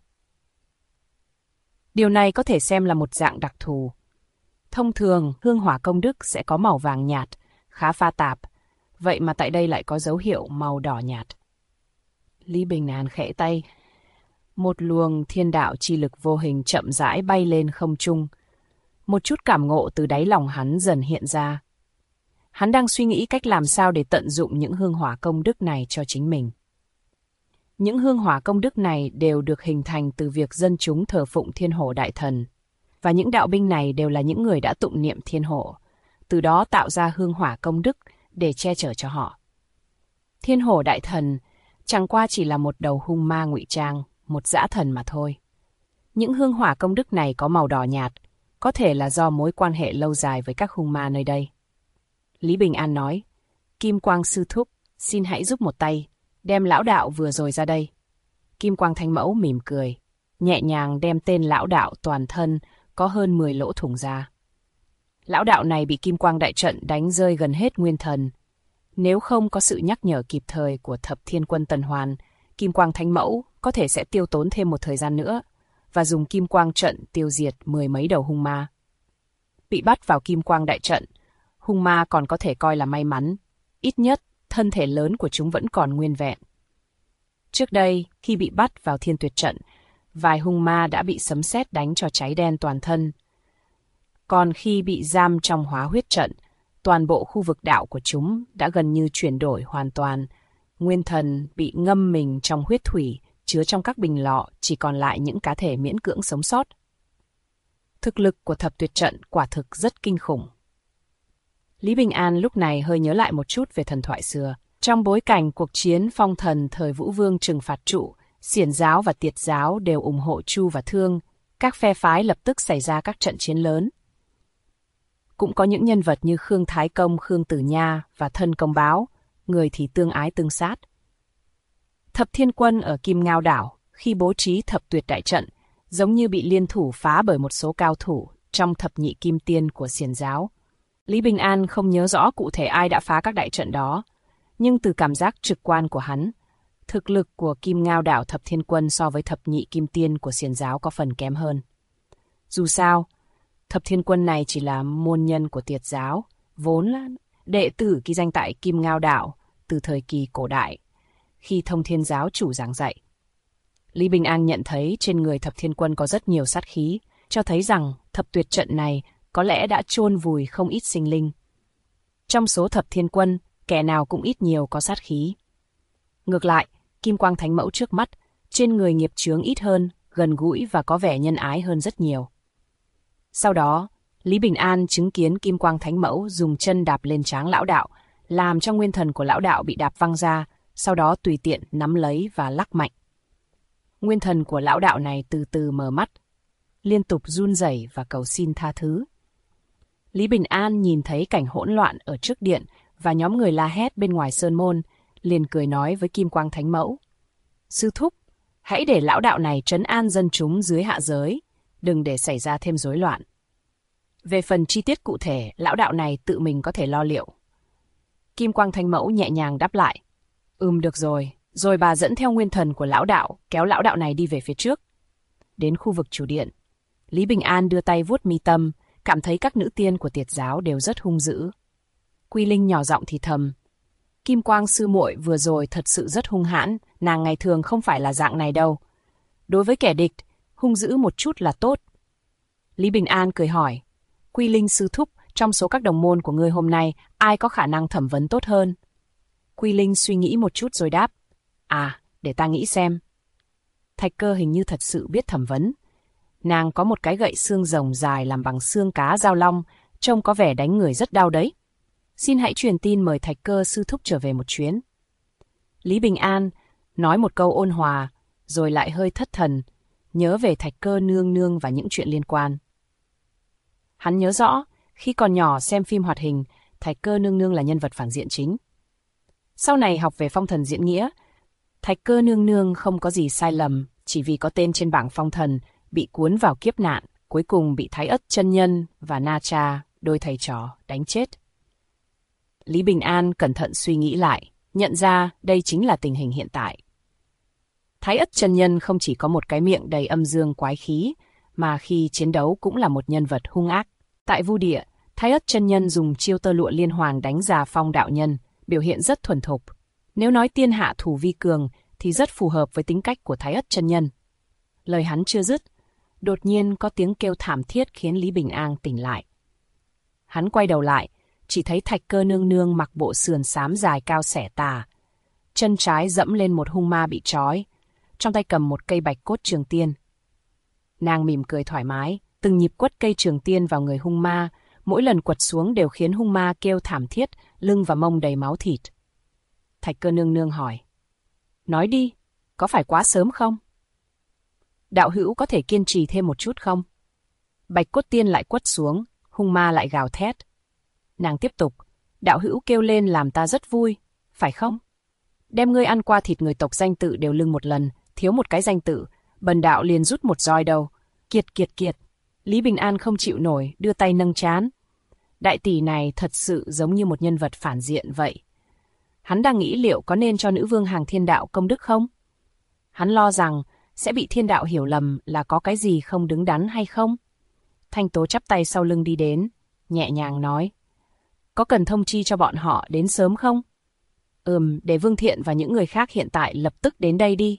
Điều này có thể xem là một dạng đặc thù. Thông thường, hương hỏa công đức sẽ có màu vàng nhạt, khá pha tạp. Vậy mà tại đây lại có dấu hiệu màu đỏ nhạt. Lý Bình An khẽ tay. Một luồng thiên đạo chi lực vô hình chậm rãi bay lên không trung. Một chút cảm ngộ từ đáy lòng hắn dần hiện ra. Hắn đang suy nghĩ cách làm sao để tận dụng những hương hỏa công đức này cho chính mình. Những hương hỏa công đức này đều được hình thành từ việc dân chúng thờ phụng Thiên Hổ Đại Thần. Và những đạo binh này đều là những người đã tụng niệm Thiên Hổ, từ đó tạo ra hương hỏa công đức để che chở cho họ. Thiên Hổ Đại Thần chẳng qua chỉ là một đầu hung ma ngụy trang, một dã thần mà thôi. Những hương hỏa công đức này có màu đỏ nhạt, có thể là do mối quan hệ lâu dài với các hung ma nơi đây. Lý Bình An nói, Kim Quang sư thúc, xin hãy giúp một tay, đem lão đạo vừa rồi ra đây. Kim Quang Thánh Mẫu mỉm cười, nhẹ nhàng đem tên lão đạo toàn thân có hơn 10 lỗ thủng ra. Lão đạo này bị Kim Quang đại trận đánh rơi gần hết nguyên thần. Nếu không có sự nhắc nhở kịp thời của Thập Thiên Quân Tần Hoàn, Kim Quang Thánh Mẫu có thể sẽ tiêu tốn thêm một thời gian nữa và dùng Kim Quang trận tiêu diệt 10 mấy đầu hung ma. Bị bắt vào Kim Quang đại trận, hung ma còn có thể coi là may mắn, ít nhất thân thể lớn của chúng vẫn còn nguyên vẹn. Trước đây, khi bị bắt vào Thiên Tuyệt trận, vài hung ma đã bị sấm sét đánh cho cháy đen toàn thân. Còn khi bị giam trong Hóa Huyết trận, toàn bộ khu vực đạo của chúng đã gần như chuyển đổi hoàn toàn. Nguyên thần bị ngâm mình trong huyết thủy, chứa trong các bình lọ, chỉ còn lại những cá thể miễn cưỡng sống sót. Thực lực của Thập Tuyệt trận quả thực rất kinh khủng. Lý Bình An lúc này hơi nhớ lại một chút về thần thoại xưa. Trong bối cảnh cuộc chiến phong thần thời Vũ Vương trừng phạt trụ, Xiển giáo và Tiệt giáo đều ủng hộ Chu và Thương, Các phe phái lập tức xảy ra các trận chiến lớn. Cũng có những nhân vật như Khương Thái Công, Khương Tử Nha và Thân Công Báo, người thì tương ái tương sát. Thập Thiên Quân ở Kim Ngao Đảo, khi bố trí thập tuyệt đại trận, giống như bị liên thủ phá bởi một số cao thủ trong thập nhị kim tiên của Xiển giáo. Lý Bình An không nhớ rõ cụ thể ai đã phá các đại trận đó, nhưng từ cảm giác trực quan của hắn, thực lực của Kim Ngao Đảo Thập Thiên Quân so với thập nhị kim tiên của Xiển giáo có phần kém hơn. Dù sao, Thập Thiên Quân này chỉ là môn nhân của Tiệt giáo, vốn là đệ tử ghi danh tại Kim Ngao Đảo từ thời kỳ cổ đại, khi Thông Thiên giáo chủ giảng dạy. Lý Bình An nhận thấy trên người Thập Thiên Quân có rất nhiều sát khí, cho thấy rằng thập tuyệt trận này có lẽ đã chôn vùi không ít sinh linh. Trong số Thập Thiên Quân, kẻ nào cũng ít nhiều có sát khí. Ngược lại, Kim Quang Thánh Mẫu trước mắt, trên người nghiệp chướng ít hơn, gần gũi và có vẻ nhân ái hơn rất nhiều. Sau đó, Lý Bình An chứng kiến Kim Quang Thánh Mẫu dùng chân đạp lên trán lão đạo, làm cho nguyên thần của lão đạo bị đạp văng ra, sau đó tùy tiện nắm lấy và lắc mạnh. Nguyên thần của lão đạo này từ từ mở mắt, liên tục run rẩy và cầu xin tha thứ. Lý Bình An nhìn thấy cảnh hỗn loạn ở trước điện và nhóm người la hét bên ngoài sơn môn, liền cười nói với Kim Quang Thánh Mẫu: "Sư thúc, hãy để lão đạo này trấn an dân chúng dưới hạ giới, đừng để xảy ra thêm rối loạn. Về phần chi tiết cụ thể, lão đạo này tự mình có thể lo liệu." Kim Quang Thánh Mẫu nhẹ nhàng đáp lại: Được rồi." Rồi bà dẫn theo nguyên thần của lão đạo, kéo lão đạo này đi về phía trước. Đến khu vực chủ điện, Lý Bình An đưa tay vuốt mi tâm, cảm thấy các nữ tiên của Tiệt giáo đều rất hung dữ. Quy Linh nhỏ giọng thì thầm: "Kim Quang sư muội vừa rồi thật sự rất hung hãn, nàng ngày thường không phải là dạng này đâu. Đối với kẻ địch, hung dữ một chút là tốt." Lý Bình An cười hỏi: "Quy Linh sư thúc, trong số các đồng môn của ngươi hôm nay, ai có khả năng thẩm vấn tốt hơn?" Quy Linh suy nghĩ một chút rồi đáp: "Để ta nghĩ xem." Thạch Cơ hình như thật sự biết thẩm vấn. Nàng có một cái gậy xương rồng dài làm bằng xương cá dao long, trông có vẻ đánh người rất đau đấy. Xin hãy truyền tin mời Thạch Cơ sư thúc trở về một chuyến. Lý Bình An nói một câu ôn hòa, rồi lại hơi thất thần, nhớ về Thạch Cơ nương nương và những chuyện liên quan. Hắn nhớ rõ, khi còn nhỏ xem phim hoạt hình, Thạch Cơ nương nương là nhân vật phản diện chính. Sau này học về phong thần diễn nghĩa, Thạch Cơ nương nương không có gì sai lầm, chỉ vì có tên trên bảng phong thần, bị cuốn vào kiếp nạn, cuối cùng bị Thái Ất chân nhân và Na Cha, đôi thầy trò, đánh chết. Lý Bình An cẩn thận suy nghĩ lại, nhận ra đây chính là tình hình hiện tại. Thái Ất chân nhân không chỉ có một cái miệng đầy âm dương quái khí, mà khi chiến đấu cũng là một nhân vật hung ác. Tại Vu Địa, Thái Ất chân nhân dùng chiêu tơ lụa liên hoàn đánh Già Phong đạo nhân, biểu hiện rất thuần thục. Nếu nói tiên hạ thủ vi cường thì rất phù hợp với tính cách của Thái Ất chân nhân. Lời hắn chưa dứt, đột nhiên có tiếng kêu thảm thiết khiến Lý Bình An tỉnh lại. Hắn quay đầu lại, chỉ thấy Thạch Cơ nương nương mặc bộ sườn xám dài cao xẻ tà, chân trái dẫm lên một hung ma bị trói, trong tay cầm một cây bạch cốt trường tiên. Nàng mỉm cười thoải mái, từng nhịp quất cây trường tiên vào người hung ma, mỗi lần quật xuống đều khiến hung ma kêu thảm thiết, lưng và mông đầy máu thịt. Thạch Cơ nương nương hỏi: "Nói đi, có phải quá sớm không? Đạo hữu có thể kiên trì thêm một chút không?" Bạch cốt tiên lại quất xuống, hung ma lại gào thét. Nàng tiếp tục: "Đạo hữu kêu lên làm ta rất vui, phải không? Đem ngươi ăn qua thịt người tộc danh tự đều lưng một lần, thiếu một cái danh tự, bần đạo liền rút một roi đầu. Kiệt kiệt kiệt." Lý Bình An không chịu nổi, đưa tay nâng trán. Đại tỷ này thật sự giống như một nhân vật phản diện vậy. Hắn đang nghĩ liệu có nên cho nữ vương hàng thiên đạo công đức không? Hắn lo rằng sẽ bị thiên đạo hiểu lầm là có cái gì không đứng đắn hay không? Thanh Tố chắp tay sau lưng đi đến, nhẹ nhàng nói: "Có cần thông chi cho bọn họ đến sớm không?" Để Vương Thiện và những người khác hiện tại lập tức đến đây đi."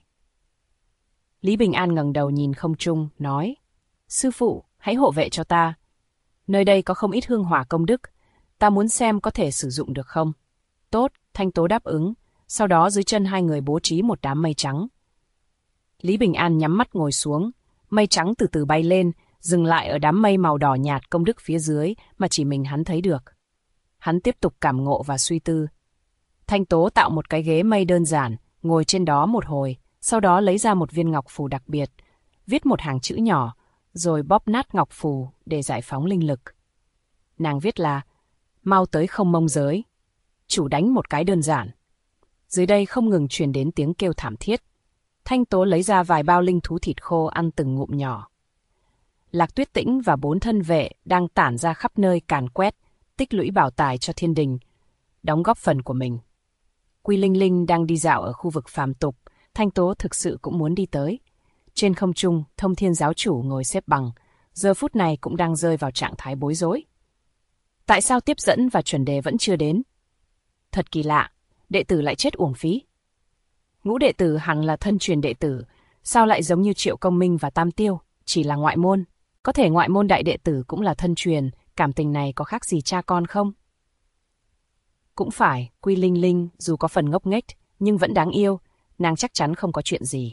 Lý Bình An ngẩng đầu nhìn không trung, nói: "Sư phụ, hãy hộ vệ cho ta. Nơi đây có không ít hương hỏa công đức, ta muốn xem có thể sử dụng được không." "Tốt." Thanh Tố đáp ứng, sau đó dưới chân hai người bố trí một đám mây trắng. Lý Bình An nhắm mắt ngồi xuống, mây trắng từ từ bay lên, dừng lại ở đám mây màu đỏ nhạt công đức phía dưới mà chỉ mình hắn thấy được. Hắn tiếp tục cảm ngộ và suy tư. Thanh Tố tạo một cái ghế mây đơn giản, ngồi trên đó một hồi, sau đó lấy ra một viên ngọc phù đặc biệt, viết một hàng chữ nhỏ, rồi bóp nát ngọc phù để giải phóng linh lực. Nàng viết là: mau tới Không Mông Giới, chủ đánh một cái đơn giản. Dưới đây không ngừng truyền đến tiếng kêu thảm thiết. Thanh Tố lấy ra vài bao linh thú thịt khô ăn từng ngụm nhỏ. Lạc Tuyết Tĩnh và 4 thân vệ đang tản ra khắp nơi càn quét, tích lũy bảo tài cho thiên đình, đóng góp phần của mình. Quy Linh Linh đang đi dạo ở khu vực phàm tục, Thanh Tố thực sự cũng muốn đi tới. Trên không trung, Thông Thiên giáo chủ ngồi xếp bằng, giờ phút này cũng đang rơi vào trạng thái bối rối. Tại sao tiếp dẫn và chuẩn đề vẫn chưa đến? Thật kỳ lạ, đệ tử lại chết uổng phí. Ngũ đệ tử hẳn là thân truyền đệ tử, sao lại giống như Triệu Công Minh và Tam Tiêu, chỉ là ngoại môn? Có thể ngoại môn đại đệ tử cũng là thân truyền, cảm tình này có khác gì cha con không? Cũng phải, Quy Linh Linh dù có phần ngốc nghếch, nhưng vẫn đáng yêu, nàng chắc chắn không có chuyện gì.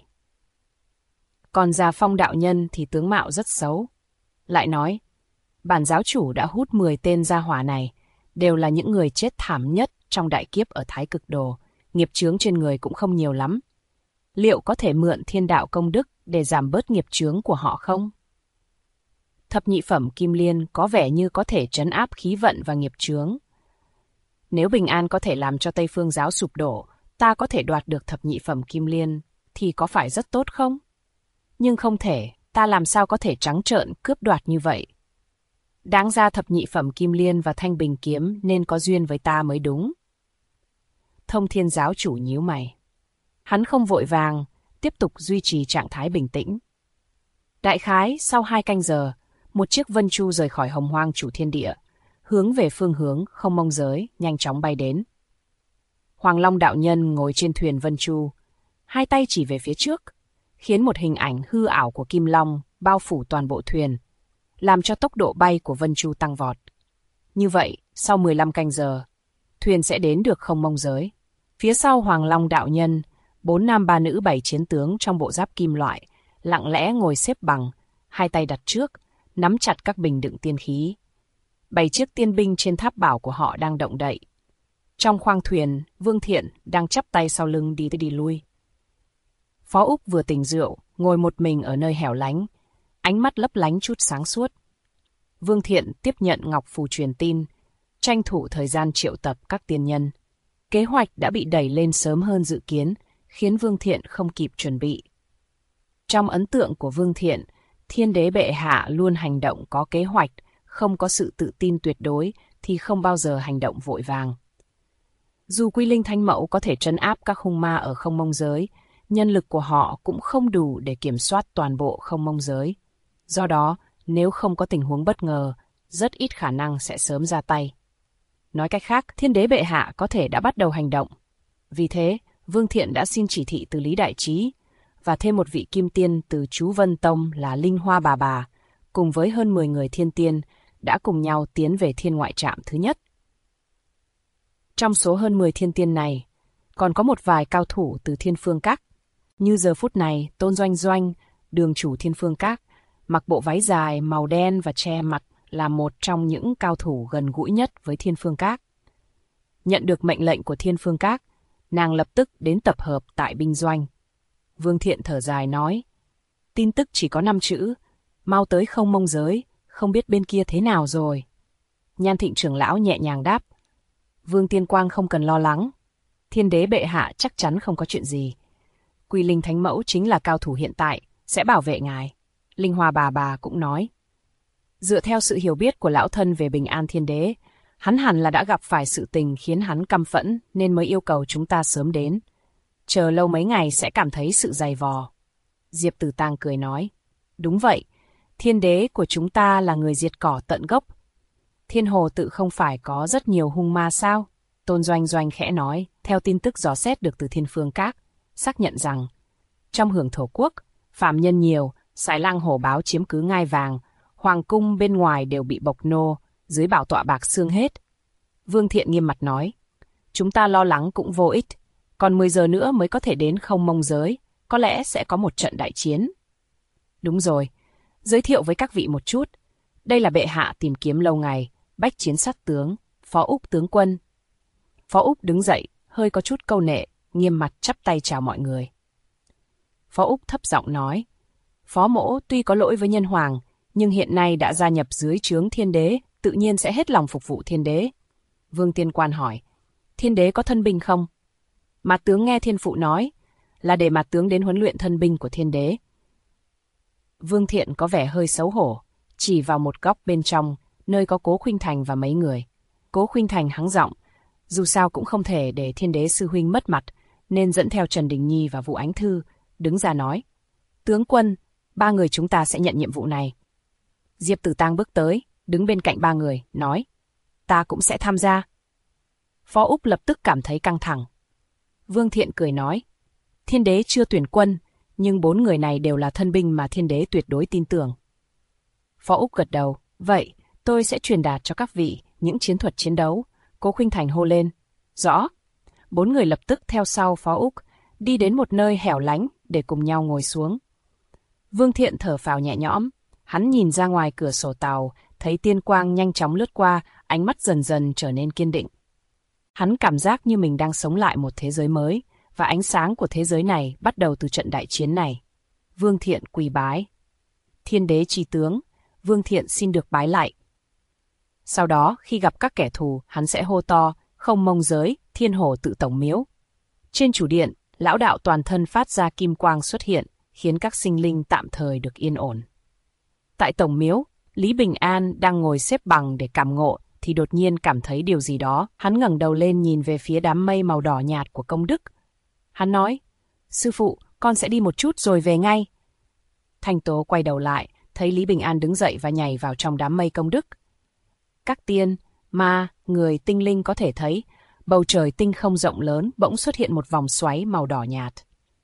Còn Già Phong đạo nhân thì tướng mạo rất xấu. Lại nói, bản giáo chủ đã hút 10 tên gia hỏa này, đều là những người chết thảm nhất trong đại kiếp ở Thái Cực Đồ, nghiệp chướng trên người cũng không nhiều lắm. Liệu có thể mượn thiên đạo công đức để giảm bớt nghiệp chướng của họ không? Thập nhị phẩm Kim Liên có vẻ như có thể trấn áp khí vận và nghiệp chướng. Nếu Bình An có thể làm cho Tây Phương giáo sụp đổ, ta có thể đoạt được thập nhị phẩm Kim Liên, thì có phải rất tốt không? Nhưng không thể, ta làm sao có thể trắng trợn cướp đoạt như vậy? Đáng ra thập nhị phẩm Kim Liên và Thanh Bình Kiếm nên có duyên với ta mới đúng. Thông Thiên giáo chủ nhíu mày. Hắn không vội vàng, tiếp tục duy trì trạng thái bình tĩnh. Đại khái, sau 2 canh giờ, một chiếc vân chu rời khỏi Hồng Hoang chủ thiên địa, hướng về phương hướng Không Mông Giới, nhanh chóng bay đến. Hoàng Long đạo nhân ngồi trên thuyền vân chu, hai tay chỉ về phía trước, khiến một hình ảnh hư ảo của Kim Long bao phủ toàn bộ thuyền, làm cho tốc độ bay của vân chu tăng vọt. Như vậy, sau 15 canh giờ, thuyền sẽ đến được Không Mông Giới. Phía sau Hoàng Long đạo nhân, 4 nam 3 nữ 7 chiến tướng trong bộ giáp kim loại, lặng lẽ ngồi xếp bằng, hai tay đặt trước, nắm chặt các bình đựng tiên khí. 7 chiếc tiên binh trên tháp bảo của họ đang động đậy. Trong khoang thuyền, Vương Thiện đang chắp tay sau lưng đi tới đi lui. Phó Úc vừa tỉnh rượu, ngồi một mình ở nơi hẻo lánh, ánh mắt lấp lánh chút sáng suốt. Vương Thiện tiếp nhận ngọc phù truyền tin, tranh thủ thời gian triệu tập các tiên nhân. Kế hoạch đã bị đẩy lên sớm hơn dự kiến, khiến Vương Thiện không kịp chuẩn bị. Trong ấn tượng của Vương Thiện, Thiên Đế bệ hạ luôn hành động có kế hoạch, không có sự tự tin tuyệt đối thì không bao giờ hành động vội vàng. Dù Quy Linh Thanh Mẫu có thể trấn áp các hung ma ở Không Mông Giới, nhân lực của họ cũng không đủ để kiểm soát toàn bộ Không Mông Giới. Do đó, nếu không có tình huống bất ngờ, rất ít khả năng sẽ sớm ra tay. Nói cách khác, Thiên Đế bệ hạ có thể đã bắt đầu hành động. Vì thế, Vương Thiện đã xin chỉ thị từ Lý Đại Trí, và thêm một vị kim tiên từ Chú Vân Tông là Linh Hoa Bà, cùng với hơn 10 người thiên tiên, đã cùng nhau tiến về thiên ngoại trạm thứ nhất. Trong số hơn 10 thiên tiên này, còn có một vài cao thủ từ Thiên Phương Các. Như giờ phút này, Tôn Doanh Doanh, đường chủ Thiên Phương Các, mặc bộ váy dài màu đen và che mặt, là một trong những cao thủ gần gũi nhất với Thiên Phương Các. Nhận được mệnh lệnh của Thiên Phương Các, nàng lập tức đến tập hợp tại binh doanh. Vương Thiện thở dài nói, tin tức chỉ có 5 chữ, mau tới Không Mông Giới, không biết bên kia thế nào rồi. Nhan Thịnh trưởng lão nhẹ nhàng đáp, Vương Tiên Quang không cần lo lắng, Thiên Đế bệ hạ chắc chắn không có chuyện gì. Quy Linh Thánh Mẫu chính là cao thủ hiện tại, sẽ bảo vệ ngài. Linh Hoa bà cũng nói, dựa theo sự hiểu biết của lão thân về Bình An Thiên Đế, hắn hẳn là đã gặp phải sự tình khiến hắn căm phẫn nên mới yêu cầu chúng ta sớm đến. Chờ lâu mấy ngày sẽ cảm thấy sự dày vò. Diệp Tử Tang cười nói, đúng vậy, Thiên Đế của chúng ta là người diệt cỏ tận gốc. Thiên Hồ tự không phải có rất nhiều hung ma sao? Tôn Doanh Doanh khẽ nói, theo tin tức dò xét được từ Thiên Phương Các, xác nhận rằng, trong Hưởng Thổ Quốc, phạm nhân nhiều, Sải Lang Hổ Báo chiếm cứ ngai vàng, hoàng cung bên ngoài đều bị bộc nô, dưới bảo tọa bạc xương hết. Vương Thiện nghiêm mặt nói, chúng ta lo lắng cũng vô ích, còn 10 giờ nữa mới có thể đến Không Mông Giới, có lẽ sẽ có một trận đại chiến. Đúng rồi, giới thiệu với các vị một chút, đây là bệ hạ tìm kiếm lâu ngày, Bách Chiến Sát Tướng, Phó Úc tướng quân. Phó Úc đứng dậy, hơi có chút câu nệ, nghiêm mặt chắp tay chào mọi người. Phó Úc thấp giọng nói, Phó mỗ tuy có lỗi với nhân hoàng, nhưng hiện nay đã gia nhập dưới trướng thiên đế, tự nhiên sẽ hết lòng phục vụ thiên đế. Vương Tiên Quan hỏi, thiên đế có thân binh không? Mạt tướng nghe thiên phụ nói, là để mạt tướng đến huấn luyện thân binh của thiên đế. Vương Thiện có vẻ hơi xấu hổ, chỉ vào một góc bên trong, nơi có Cố Khuynh Thành và mấy người. Cố Khuynh Thành hắng giọng, dù sao cũng không thể để thiên đế sư huynh mất mặt, nên dẫn theo Trần Đình Nhi và Vũ Ánh Thư, đứng ra nói, tướng quân, 3 người chúng ta sẽ nhận nhiệm vụ này. Diệp Tử Tang bước tới, đứng bên cạnh 3 người, nói, ta cũng sẽ tham gia. Phó Úc lập tức cảm thấy căng thẳng. Vương Thiện cười nói, thiên đế chưa tuyển quân, nhưng 4 người này đều là thân binh mà thiên đế tuyệt đối tin tưởng. Phó Úc gật đầu, vậy, tôi sẽ truyền đạt cho các vị những chiến thuật chiến đấu. Cố Khuynh Thành hô lên, rõ. 4 người lập tức theo sau Phó Úc, đi đến một nơi hẻo lánh để cùng nhau ngồi xuống. Vương Thiện thở phào nhẹ nhõm, hắn nhìn ra ngoài cửa sổ tàu, thấy tiên quang nhanh chóng lướt qua, ánh mắt dần dần trở nên kiên định. Hắn cảm giác như mình đang sống lại một thế giới mới, và ánh sáng của thế giới này bắt đầu từ trận đại chiến này. Vương Thiện quỳ bái. Thiên đế chi tướng, Vương Thiện xin được bái lại. Sau đó, khi gặp các kẻ thù, hắn sẽ hô to, không mông giới, thiên hổ tự tổng miếu. Trên chủ điện, lão đạo toàn thân phát ra kim quang xuất hiện, khiến các sinh linh tạm thời được yên ổn. Tại tổng miếu, Lý Bình An đang ngồi xếp bằng để cảm ngộ, thì đột nhiên cảm thấy điều gì đó. Hắn ngẩng đầu lên nhìn về phía đám mây màu đỏ nhạt của công đức. Hắn nói, sư phụ, con sẽ đi một chút rồi về ngay. Thanh Tố quay đầu lại, thấy Lý Bình An đứng dậy và nhảy vào trong đám mây công đức. Các tiên, ma, người, tinh linh có thể thấy, bầu trời tinh không rộng lớn bỗng xuất hiện một vòng xoáy màu đỏ nhạt.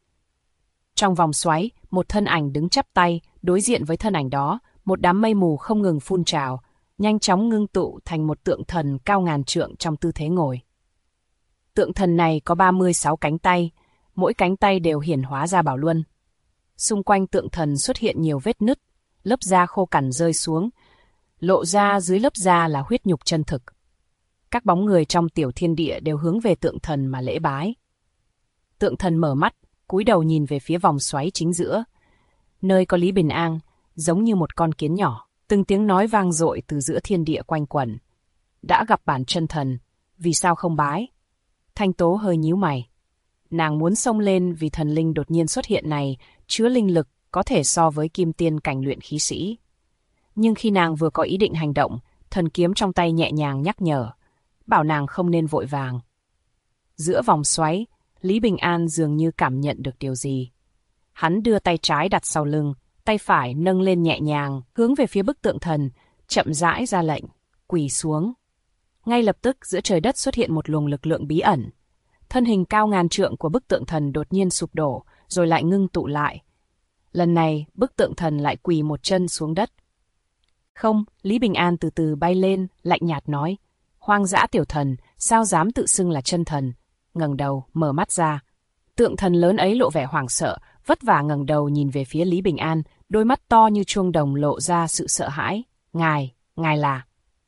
Trong vòng xoáy, một thân ảnh đứng chắp tay, đối diện với thân ảnh đó, một đám mây mù không ngừng phun trào, nhanh chóng ngưng tụ thành một tượng thần cao ngàn trượng trong tư thế ngồi. Tượng thần này có 36 cánh tay, mỗi cánh tay đều hiển hóa ra bảo luân. Xung quanh tượng thần xuất hiện nhiều vết nứt, lớp da khô cằn rơi xuống, lộ ra dưới lớp da là huyết nhục chân thực. Các bóng người trong tiểu thiên địa đều hướng về tượng thần mà lễ bái. Tượng thần mở mắt, cúi đầu nhìn về phía vòng xoáy chính giữa, nơi có Lý Bình An, giống như một con kiến nhỏ. Từng tiếng nói vang dội từ giữa thiên địa quanh quẩn. Đã gặp bản chân thần, vì sao không bái? Thanh Tố hơi nhíu mày. Nàng muốn xông lên vì thần linh đột nhiên xuất hiện này chứa linh lực có thể so với kim tiên cảnh luyện khí sĩ. Nhưng khi nàng vừa có ý định hành động, thần kiếm trong tay nhẹ nhàng nhắc nhở, bảo nàng không nên vội vàng. Giữa vòng xoáy, Lý Bình An dường như cảm nhận được điều gì. Hắn đưa tay trái đặt sau lưng, tay phải nâng lên nhẹ nhàng, hướng về phía bức tượng thần, chậm rãi ra lệnh, quỳ xuống. Ngay lập tức giữa trời đất xuất hiện một luồng lực lượng bí ẩn. Thân hình cao ngàn trượng của bức tượng thần đột nhiên sụp đổ, rồi lại ngưng tụ lại. Lần này, bức tượng thần lại quỳ một chân xuống đất. Không, Lý Bình An từ từ bay lên, lạnh nhạt nói, hoang dã tiểu thần, sao dám tự xưng là chân thần? Ngẩng đầu, mở mắt ra. Tượng thần lớn ấy lộ vẻ hoảng sợ, vất vả ngẩng đầu nhìn về phía Lý Bình An, đôi mắt to như chuông đồng lộ ra sự sợ hãi. Ngài là...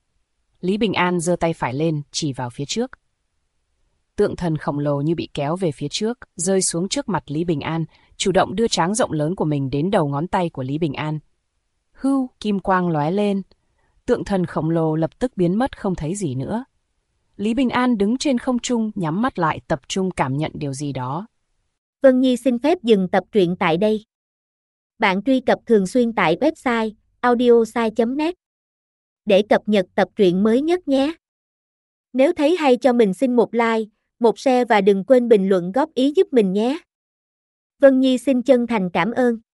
Lý Bình An giơ tay phải lên, chỉ vào phía trước. Tượng thần khổng lồ như bị kéo về phía trước, rơi xuống trước mặt Lý Bình An, chủ động đưa tráng rộng lớn của mình đến đầu ngón tay của Lý Bình An. Hưu, kim quang lóe lên. Tượng thần khổng lồ lập tức biến mất không thấy gì nữa. Lý Bình An đứng trên không trung, nhắm mắt lại tập trung cảm nhận điều gì đó. Vân Nhi xin phép dừng tập truyện tại đây. Bạn truy cập thường xuyên tại website audiosai.net để cập nhật tập truyện mới nhất nhé. Nếu thấy hay cho mình xin một like, một share và đừng quên bình luận góp ý giúp mình nhé. Vân Nhi xin chân thành cảm ơn.